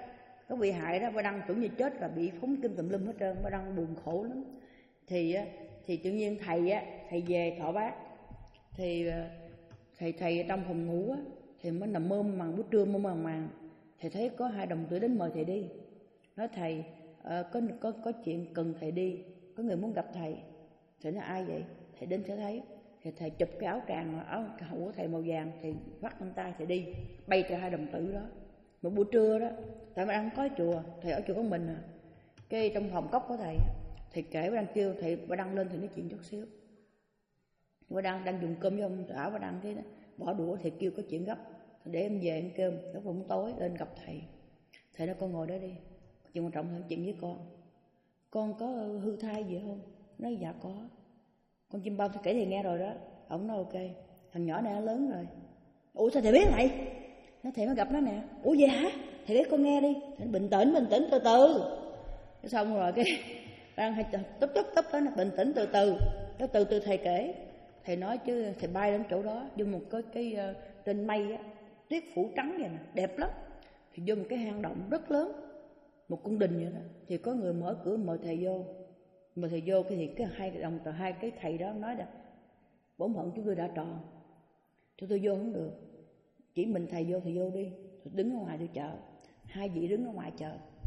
có bị hại đó, bà Đăng tưởng như chết là bị phóng kim tùm lum hết trơn, bà Đăng buồn khổ lắm. Thì thì tự nhiên thầy á, thầy về thọ bác, thì thầy thầy trong phòng ngủ á, thì mới nằm mơ màng buổi trưa mơ màng màng, thầy thấy có hai đồng tử đến mời thầy đi, nói thầy uh, có có có chuyện cần thầy đi, có người muốn gặp thầy. Thầy nói ai vậy? Thầy đến sẽ thấy. Thì thầy chụp cái áo tràng, áo của thầy màu vàng, thì vắt trong tay thầy đi, bay cho hai đồng tử đó. Một buổi trưa đó, tại bà Đăng có chùa, thầy ở chùa của mình à. Cái trong phòng cốc của thầy, thầy kể bà Đăng kêu thầy bà Đăng lên thì nói chuyện chút xíu. Bà Đăng đang dùng cơm với ông ảo bà Đăng cái bỏ đũa, thầy kêu có chuyện gấp, để em về ăn cơm. Lúc bụng tối lên gặp thầy, thầy nói con ngồi đó đi, chuyện quan trọng hơn chuyện với con. Con có hư thai gì không? Nói dạ có. Con chim bao kể thầy nghe rồi đó. Ông nói ok, thằng nhỏ này nó lớn rồi. Ủa sao thầy biết vậy? Nó thầy mới gặp nó nè. Ủa vậy hả? Thầy biết con nghe đi. Thầy bình tĩnh, bình tĩnh từ từ. Cái xong rồi cái đang hay túp túp túp đó, bình tĩnh từ từ. Cái từ từ thầy kể. Thầy nói chứ thầy bay đến chỗ đó, vô một cái cái uh, trên mây á, tuyết phủ trắng vậy nè, đẹp lắm. Thì vô một cái hang động rất lớn, một cung đình vậy đó. Thì có người mở cửa mời thầy vô. Mời thầy vô cái thì cái hai đồng tờ hai cái thầy đó nói là bổn phận chúng tôi đã tròn, chúng tôi vô không được, chỉ mình thầy vô thì vô đi. Thì đứng ở ngoài tôi chờ, hai vị đứng ở ngoài chờ.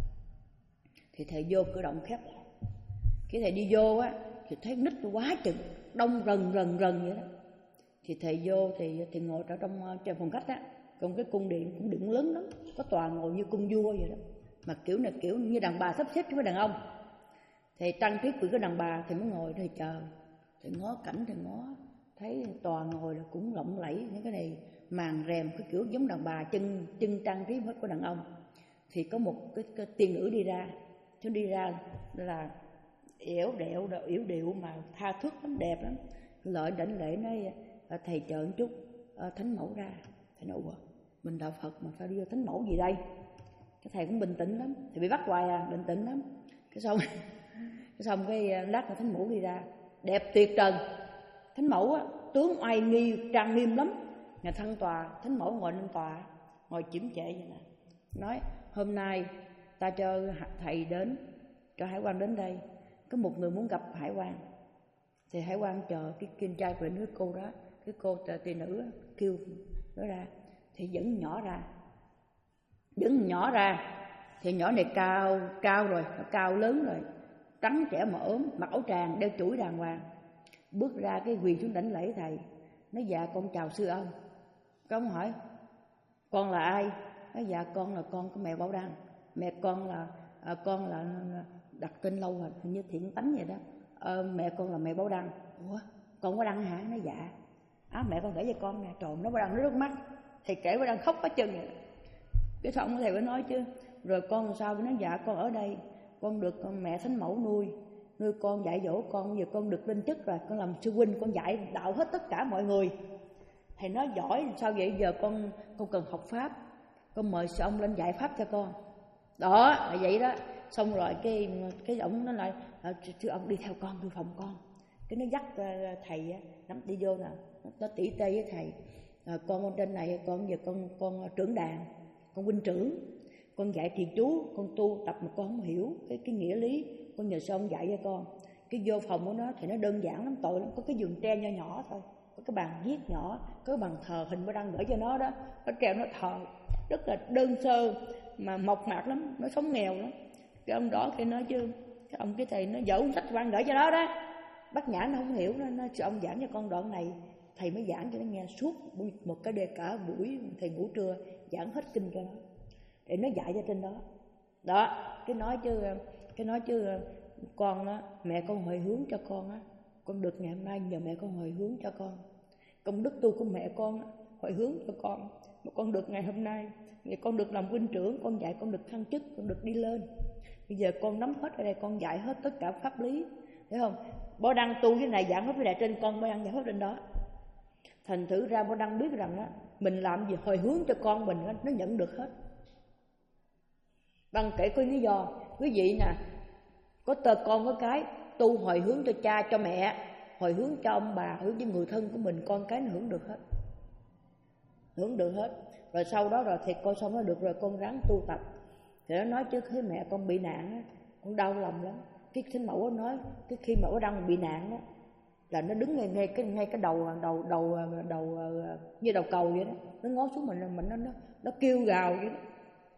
Thì thầy vô cửa động khép lại. Cái thầy đi vô á thì thấy nít quá chừng, đông rần rần rần vậy đó. Thì thầy vô thì thì ngồi ở trong trong phòng khách á, còn cái cung điện cũng điện lớn lắm, có tòa ngồi như cung vua vậy đó, mà kiểu này kiểu như đàn bà sắp xếp chứ với đàn ông. Thầy trang trí của cái đàn bà thì mới ngồi thầy chờ, thầy ngó cảnh, thầy ngó thấy tòa ngồi là cũng lộng lẫy, những cái này màn rèm cái kiểu giống đàn bà, chân chân trang trí hết của đàn ông. Thì có một cái, cái tiên nữ đi ra, chứ đi ra là yểu đẹo, yểu điệu mà tha thước lắm, đẹp lắm. Lợi đảnh lễ nói thầy chờ một chút, thánh mẫu ra. Thầy nói ủa mình đạo Phật mà sao đi vô thánh mẫu gì đây? Cái thầy cũng bình tĩnh lắm, thì bị bắt hoài à, bình tĩnh lắm. Cái xong cái xong cái lát là thánh mẫu đi ra, đẹp tuyệt trần. Thánh mẫu á, tướng oai nghi trang nghiêm lắm. Nhà thân tòa, thánh mẫu ngồi lên tòa, ngồi chiếm trệ vậy nè, nói hôm nay ta cho thầy đến, cho Hải Quan đến đây, có một người muốn gặp Hải Quan. Thì Hải Quan chờ cái kim trai của đứa cô đó, cái cô tỳ nữ kêu nó ra, thì dẫn nhỏ ra, dẫn nhỏ ra. Thì nhỏ này cao cao rồi, nó cao lớn rồi, trắng trẻ mà ốm, mặc áo tràng, đeo chuỗi đàng hoàng. Bước ra cái quỳ xuống đảnh lễ thầy, nói dạ con chào sư ông. Cái ông hỏi con là ai? Nói dạ con là con của mẹ Bảo Đăng, mẹ con là à, con là đặt tên lâu rồi, như Thiện Tánh vậy đó. À, mẹ con là mẹ Bảo Đăng. Ủa con Bảo Đăng hả? Nói dạ. Á à, mẹ con kể cho con nè. Trời, nó Bảo Đăng nó nước mắt, thầy kể Bảo Đăng khóc quá chừng vậy. Cái xong thầy mới nói chứ rồi con sao? Nói dạ con ở đây, con được con mẹ thánh mẫu nuôi, nuôi con dạy dỗ con, giờ con được lên chức rồi, con làm sư huynh, con dạy đạo hết tất cả mọi người. Thầy nói giỏi, sao vậy? Giờ con con cần học pháp, con mời sư ông lên dạy pháp cho con. Đó là vậy đó. Xong rồi cái cái ông nó lại sư ông đi theo con vô phòng con. Cái nó dắt thầy nắm đi vô nè, nó tỉ tê với thầy. À, con trên này con giờ con con trưởng đàn, con huynh trưởng, con dạy trì chú, con tu tập mà con không hiểu cái cái nghĩa lý, con nhờ sư ông dạy cho con. Cái vô phòng của nó thì nó đơn giản lắm, tội lắm, có cái giường tre nho nhỏ thôi, có cái bàn viết nhỏ, có cái bàn thờ hình Bảo Đăng gửi cho nó đó, nó treo nó thờ rất là đơn sơ mà mộc mạc lắm, nó sống nghèo lắm. Cái ông đó cái nói chứ cái ông cái thầy nó dở cuốn sách quan gửi cho nó đó, Bác Nhã nó không hiểu, nó nói sư ông giảng cho con đoạn này, thầy mới giảng cho nó nghe suốt một cái đề cả buổi thầy ngủ trưa giảng hết kinh cho nó để nó dạy cho trên đó. Đó, cái nói chứ cái nói chứ con á, mẹ con hồi hướng cho con á, con được ngày hôm nay nhờ mẹ con hồi hướng cho con. Công đức tu của mẹ con á, hồi hướng cho con, mà con được ngày hôm nay, ngày con được làm huynh trưởng, con dạy con được thăng chức, con được đi lên. Bây giờ con nắm hết ở đây, con dạy hết tất cả pháp lý, thấy không? Bảo Đăng tu cái này giảng hết cái này trên, con Bảo Đăng giảng hết trên đó. Thành thử ra Bảo Đăng biết rằng á, mình làm gì hồi hướng cho con mình á, nó nhận được hết. Đăng kể có lý do, quý vị nè, có tờ con có cái tu hồi hướng cho cha cho mẹ, hồi hướng cho ông bà, hướng với người thân của mình, con cái nó hưởng được hết, hưởng được hết. Rồi sau đó rồi thì con xong nó được rồi, con ráng tu tập. Thì nó nói trước khi mẹ con bị nạn á, con đau lòng lắm. Cái thính mẫu nói cái khi mà ở đang bị nạn đó là nó đứng ngay ngay cái ngay cái đầu đầu đầu đầu như đầu cầu vậy đó, nó ngó xuống mình mình nó nó nó kêu gào vậy đó.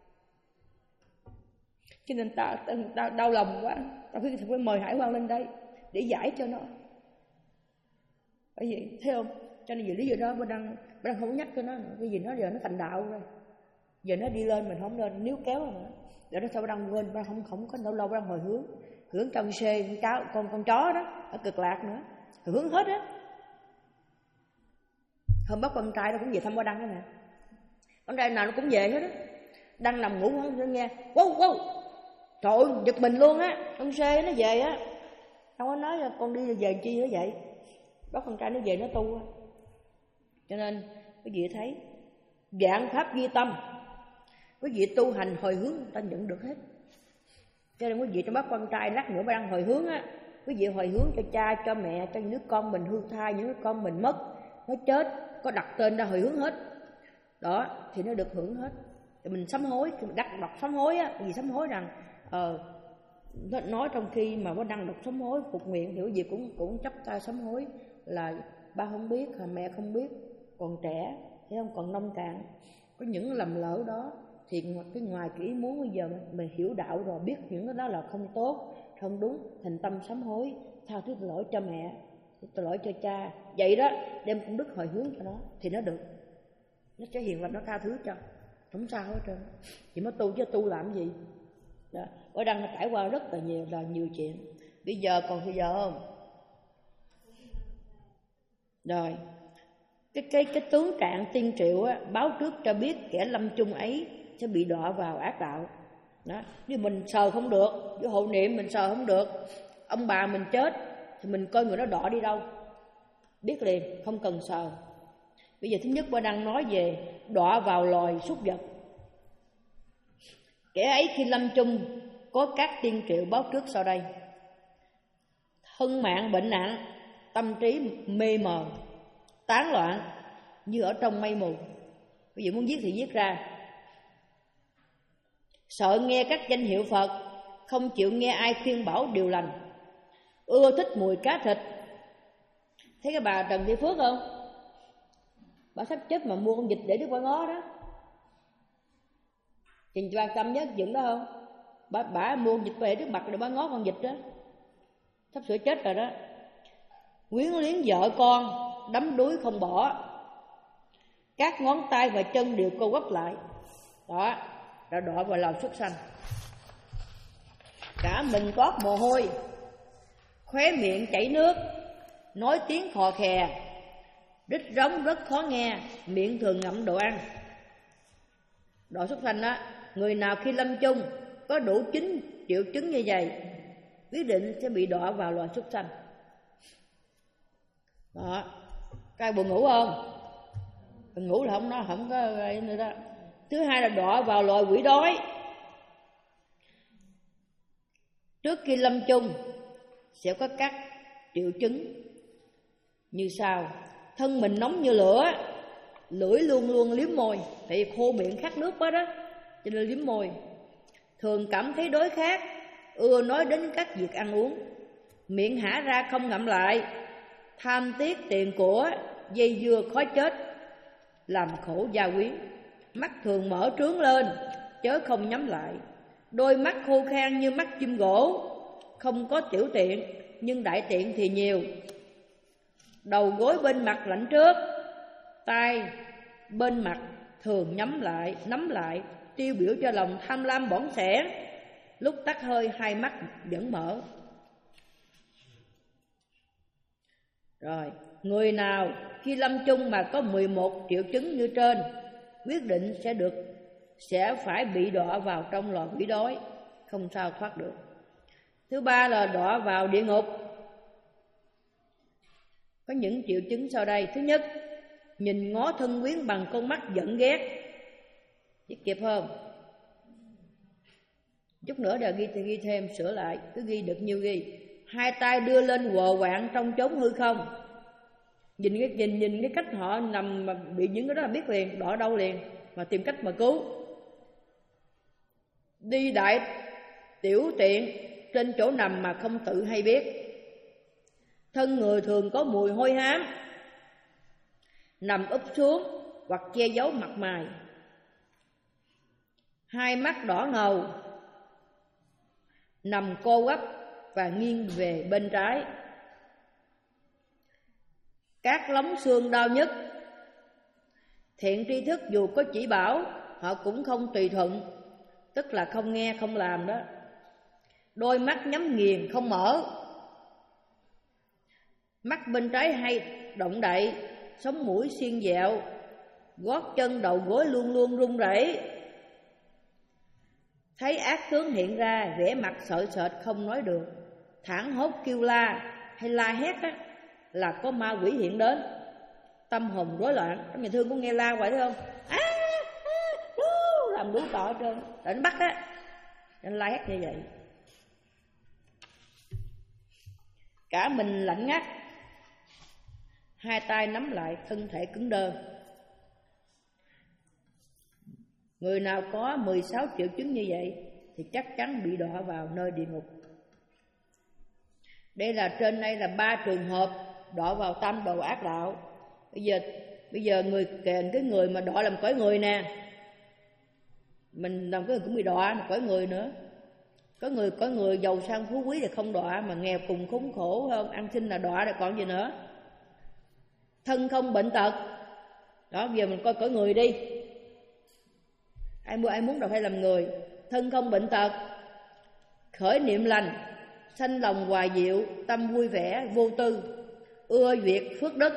Cho nên ta, ta, ta đau lòng quá, ta phải, phải mời Hải Quan lên đây để giải cho nó. Bởi vì thấy không? Cho nên vì lý do đó bà đang bà đang không nhắc cho nó nữa. Cái gì nó giờ nó thành đạo rồi. Giờ nó đi lên mình không nên níu kéo nữa. Để nó sao bà đang quên, bà không không có lâu lâu bà đang hồi hướng. Hướng trong xê con cháu con con chó đó ở Cực Lạc nữa. Hồi hướng hết á. Hôm bác con trai nó cũng về thăm bà Đăng đó nè. Con trai nào nó cũng về hết á. Đăng nằm ngủ không nghe. Wow wow. Trời ơi, giật mình luôn á. Con xê nó về á. Không có nói là con đi về chi nữa vậy. Bác con trai nó về nó tu á. Cho nên quý vị thấy vạn pháp ghi tâm, quý vị tu hành hồi hướng ta nhận được hết. Cho nên quý vị trong bác con trai lát nữa đang hồi hướng á, quý vị hồi hướng cho cha, cho mẹ, cho những đứa con mình hư thai, những đứa con mình mất, nó chết, có đặt tên ra hồi hướng hết. Đó, thì nó được hưởng hết. Thì mình sám hối, khi mình đọc, đọc sám hối á, vì sám hối rằng ờ nó nói trong khi mà có đăng đọc sám hối phục nguyện thì quý vị cũng cũng chấp tay sám hối là ba không biết, mẹ không biết, còn trẻ, thấy không, còn nông cạn, có những lầm lỡ đó thì cái ngoài cái ý muốn bây giờ mình, mình hiểu đạo rồi, biết những cái đó là không tốt, không đúng, thành tâm sám hối, tha thứ lỗi cho mẹ, tội lỗi cho cha, vậy đó đem công đức hồi hướng cho nó thì nó được, nó sẽ hiền lành, nó tha thứ cho, không sao hết trơn. Chỉ mới tu chứ tu làm gì đó. Ở đang trải qua rất là nhiều là nhiều chuyện. Bây giờ còn bây giờ không rồi cái cái cái tướng trạng tiên triệu á, báo trước cho biết kẻ lâm chung ấy sẽ bị đọa vào ác đạo đó. Nếu mình sờ không được, với hộ niệm mình sờ không được, ông bà mình chết thì mình coi người đó đọa đi đâu biết liền, không cần sờ. Bây giờ thứ nhất bà đang nói về đọa vào loài súc vật. Kẻ ấy khi lâm chung có các tiên triệu báo trước sau đây: thân mạng bệnh nặng, tâm trí mê mờ, tán loạn như ở trong mây mù. Ví dụ muốn viết thì viết ra. Sợ nghe các danh hiệu Phật, không chịu nghe ai khuyên bảo điều lành, ưa thích mùi cá thịt. Thấy cái bà Trần Thị Phước không? Bà sắp chết mà mua con vịt để Đức Bà ngó đó. Trình Choa Tâm nhớ dựng đó không? Bà, bà mua con vịt về trước mặt để bà ngó con vịt đó. Sắp sửa chết rồi đó. Quyến luyến vợ con, đắm đuối không bỏ, các ngón tay và chân đều co quắp lại. Đó, đã đọa vào lòng súc sanh. Cả mình toát mồ hôi, khóe miệng chảy nước, nói tiếng khò khè, rít rống rất khó nghe, miệng thường ngậm đồ ăn. Đọa súc sanh đó, người nào khi lâm chung có đủ chín triệu chứng như vậy, quyết định sẽ bị đọa vào loài súc sanh. Đó, các buồn ngủ không? Buồn ngủ là không, nó không có ấy nữa đó. Thứ hai là đọa vào loài quỷ đói. Trước khi lâm chung sẽ có các triệu chứng như sau: thân mình nóng như lửa, lưỡi luôn luôn liếm môi, tại vì khô miệng khát nước quá đó cho nên liếm môi. Thường cảm thấy đói khát, ưa nói đến các việc ăn uống, miệng hả ra không ngậm lại, tham tiếc tiền của, dây dưa khó chết, làm khổ gia quyến. Mắt thường mở trướng lên, chớ không nhắm lại, đôi mắt khô khan như mắt chim gỗ, không có tiểu tiện nhưng đại tiện thì nhiều. Đầu gối bên mặt lạnh trước, tay bên mặt thường nhắm lại, nắm lại, tiêu biểu cho lòng tham lam bỏng sẻn. Lúc tắt hơi hai mắt vẫn mở. Rồi, người nào khi lâm chung mà có mười một triệu chứng như trên, quyết định sẽ được sẽ phải bị đọa vào trong loài quỷ đói, không sao thoát được. Thứ ba là đọa vào địa ngục. Có những triệu chứng sau đây. Thứ nhất, nhìn ngó thân quyến bằng con mắt giận ghét. Viết kịp không? Chút nữa đều ghi thì ghi thêm, sửa lại, cứ ghi được nhiêu ghi. Hai tay đưa lên quờ quạng trong chốn hư không. Nhìn cái nhìn nhìn cái cách họ nằm mà bị những cái đó là biết liền, đọa đâu liền, mà tìm cách mà cứu. đi đại tiểu tiện trên chỗ nằm mà không tự hay biết. Thân người thường có mùi hôi hám, nằm úp xuống hoặc che giấu mặt mày. Hai mắt đỏ ngầu, nằm co quắp và nghiêng về bên trái. Các lóng xương đau nhức. Thiện tri thức dù có chỉ bảo, họ cũng không tùy thuận, tức là không nghe không làm đó. Đôi mắt nhắm nghiền không mở. Mắt bên trái hay động đậy, sống mũi xiên dẹo, gót chân đầu gối luôn luôn run rẩy. Thấy ác tướng hiện ra, vẻ mặt sợ sệt không nói được, thảng hốt kêu la hay la hét á, là có ma quỷ hiện đến. Tâm hồn rối loạn. Trong nhà thương có nghe la vậy thấy không? À, à, làm đủ tọ trơn, để nó bắt á, nên la hét như vậy. Cả mình lạnh ngắt, hai tay nắm lại, thân thể cứng đơ. Người nào có mười sáu triệu chứng như vậy thì chắc chắn bị đọa vào nơi địa ngục. Đây là trên đây là ba trường hợp đọa vào tam đồ ác đạo. Bây giờ bây giờ người kèn cái người mà đọa làm cõi người nè, mình làm cái người cũng bị đọa mà cõi người nữa. Có người có người giàu sang phú quý thì không đọa, mà nghèo cùng khốn khổ hơn, ăn xin là đọa rồi còn gì nữa. Thân không bệnh tật. Đó, bây giờ mình coi cõi người đi. Ai muốn ai muốn đâu phải làm người. Thân không bệnh tật, khởi niệm lành, sanh lòng hòa diệu, tâm vui vẻ, vô tư, ưa duyệt phước đức,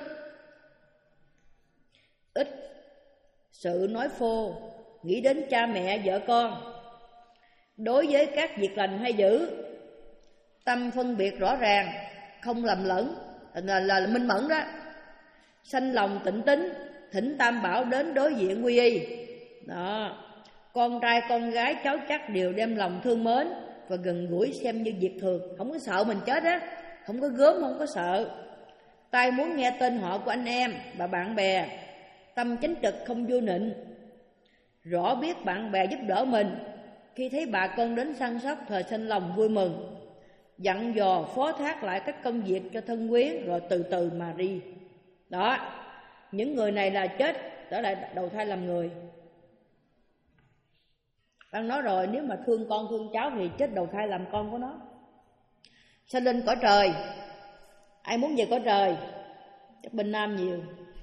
ít sự nói phô, nghĩ đến cha mẹ vợ con. Đối với các việc lành hay dữ, tâm phân biệt rõ ràng, không lầm lẫn, là, là, là minh mẫn đó. Sanh lòng tịnh tín, thỉnh tam bảo đến đối diện quy y. Đó. Con trai con gái cháu chắc đều đem lòng thương mến và gần gũi xem như việc thường, không có sợ mình chết á, không có gớm, không có sợ. Tai muốn nghe tên họ của anh em và bạn bè, tâm chánh trực không vô nịnh, rõ biết bạn bè giúp đỡ mình. Khi thấy bà con đến săn sóc, thời sinh lòng vui mừng, dặn dò phó thác lại các công việc cho thân quyến, rồi từ từ mà đi. Đó, những người này là chết trở lại đầu thai làm người. Bạn nói rồi, nếu mà thương con thương cháu thì chết đầu thai làm con của nó. Sanh lên cõi trời. Ai muốn về cõi trời? Chắc bên Nam nhiều.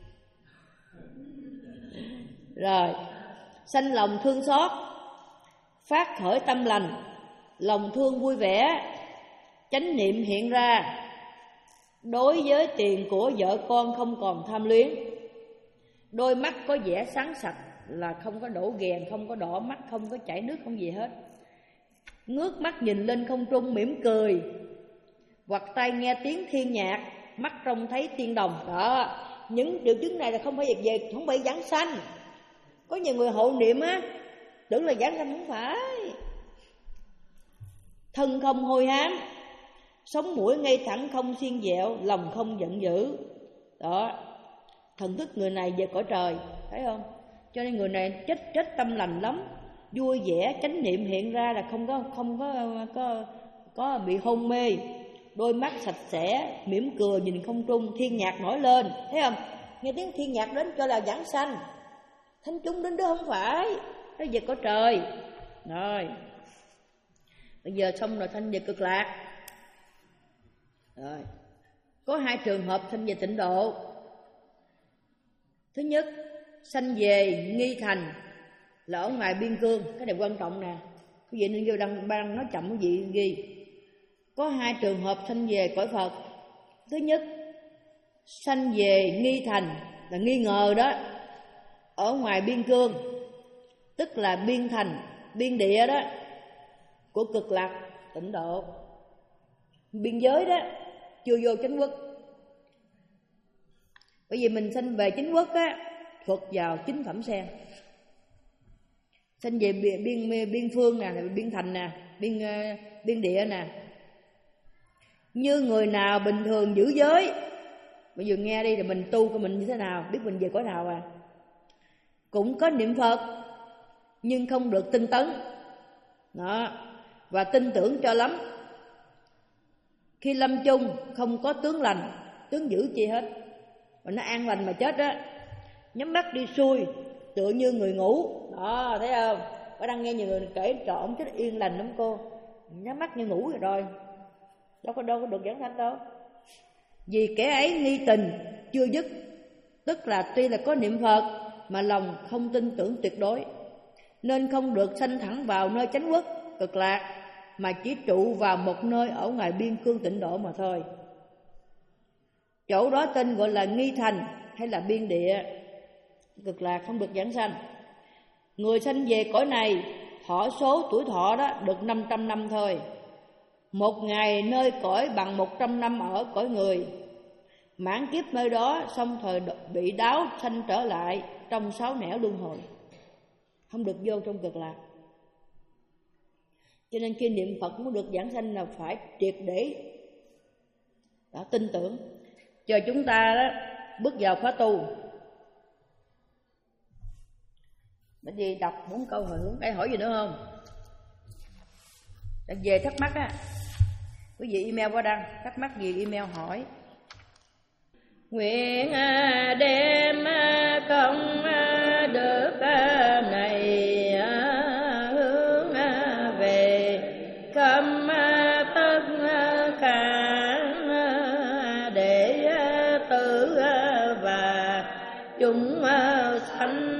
Rồi, sanh lòng thương xót, phát khởi tâm lành, lòng thương vui vẻ, chánh niệm hiện ra. Đối với tiền của vợ con không còn tham luyến. Đôi mắt có vẻ sáng sạch, là không có đổ ghèn, không có đỏ mắt, không có chảy nước, không gì hết. Ngước mắt nhìn lên không trung mỉm cười, hoặc tai nghe tiếng thiên nhạc, mắt trông thấy tiên đồng. Đó, những triệu chứng này là không phải về, về không phải giảng sanh. Có nhiều người hộ niệm á, tưởng là giảng sanh, không phải. Thân không hôi hám, sống mũi ngay thẳng không xiên dẹo, lòng không giận dữ. Đó, thần thức người này về cõi trời, thấy không? Cho nên người này chết chết tâm lành lắm, vui vẻ, chánh niệm hiện ra là không có không có có có bị hôn mê. Đôi mắt sạch sẽ, mỉm cười nhìn không trung, thiên nhạc nổi lên, thấy không? Nghe tiếng thiên nhạc đến cho là giảng sanh. Thánh chúng đến đó không phải, nó về cõi trời. Rồi, bây giờ xong rồi sanh về cực lạc. Rồi, có hai trường hợp sanh về tịnh độ. Thứ nhất, sanh về nghi thành, là ở ngoài biên cương. Cái này quan trọng nè, quý vị nên vô đăng ban nói chậm quý vị ghi. Có hai trường hợp sanh về cõi Phật. Thứ nhất, sanh về nghi thành, là nghi ngờ đó, ở ngoài biên cương, tức là biên thành, biên địa đó của cực lạc tịnh độ. Biên giới đó, chưa vô chánh quốc. Bởi vì mình sanh về chánh quốc á, thuộc vào chính phẩm sen. Sanh về biên, biên, biên phương nè, biên thành nè, biên, uh, biên địa nè. Như người nào bình thường giữ giới, bây giờ nghe đi, là mình tu của mình như thế nào, biết mình về cõi nào à. Cũng có niệm Phật, nhưng không được tinh tấn. Đó, và tin tưởng cho lắm. Khi lâm chung không có tướng lành, tướng dữ chi hết, và nó an lành mà chết á, nhắm mắt đi xuôi tựa như người ngủ. Đó, thấy không? Bà đang nghe nhiều người kể trời ổng chết yên lành lắm cô, nhắm mắt như ngủ rồi rồi, đâu có đâu có được giảng sanh đâu. Vì kẻ ấy nghi tình chưa dứt, tức là tuy là có niệm Phật mà lòng không tin tưởng tuyệt đối, nên không được sanh thẳng vào nơi chánh quốc cực lạc, mà chỉ trụ vào một nơi ở ngoài biên cương tịnh độ mà thôi. Chỗ đó tên gọi là nghi thành hay là biên địa. Cực lạc không được giảng sanh. Người sanh về cõi này thọ số tuổi thọ đó được năm trăm năm thôi. Một ngày nơi cõi bằng một trăm năm ở cõi người. Mãn kiếp nơi đó xong thời bị đáo sanh trở lại trong sáu nẻo luân hồi, không được vô trong cực lạc. Cho nên khi niệm Phật muốn được giảng sanh là phải triệt để đã tin tưởng. Chờ chúng ta đó bước vào khóa tu. Bởi vì đọc bốn câu hồi hướng. Ai hỏi gì nữa không? Đã về thắc mắc á, quý vị email qua đăng, thắc mắc gì email hỏi. Nguyện đem công đức này hướng về khâm tất cả đệ tử và chúng sanh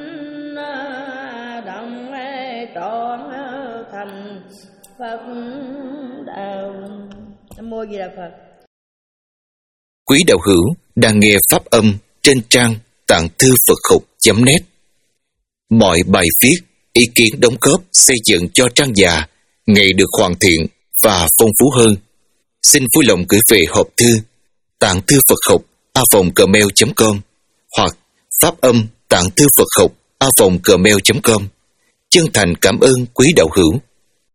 đồng trọn thành Phật đạo. Nam mô Di Đà Phật. Quý đạo hữu đang nghe pháp âm trên trang tạng thư Phật học chấm net. Mọi bài viết, ý kiến đóng góp xây dựng cho trang già ngày được hoàn thiện và phong phú hơn. Xin vui lòng gửi về hộp thư tạng thư Phật học a vòng gmail chấm com hoặc pháp âm tạng thư Phật học a vòng gmail chấm com. Chân thành cảm ơn quý đạo hữu.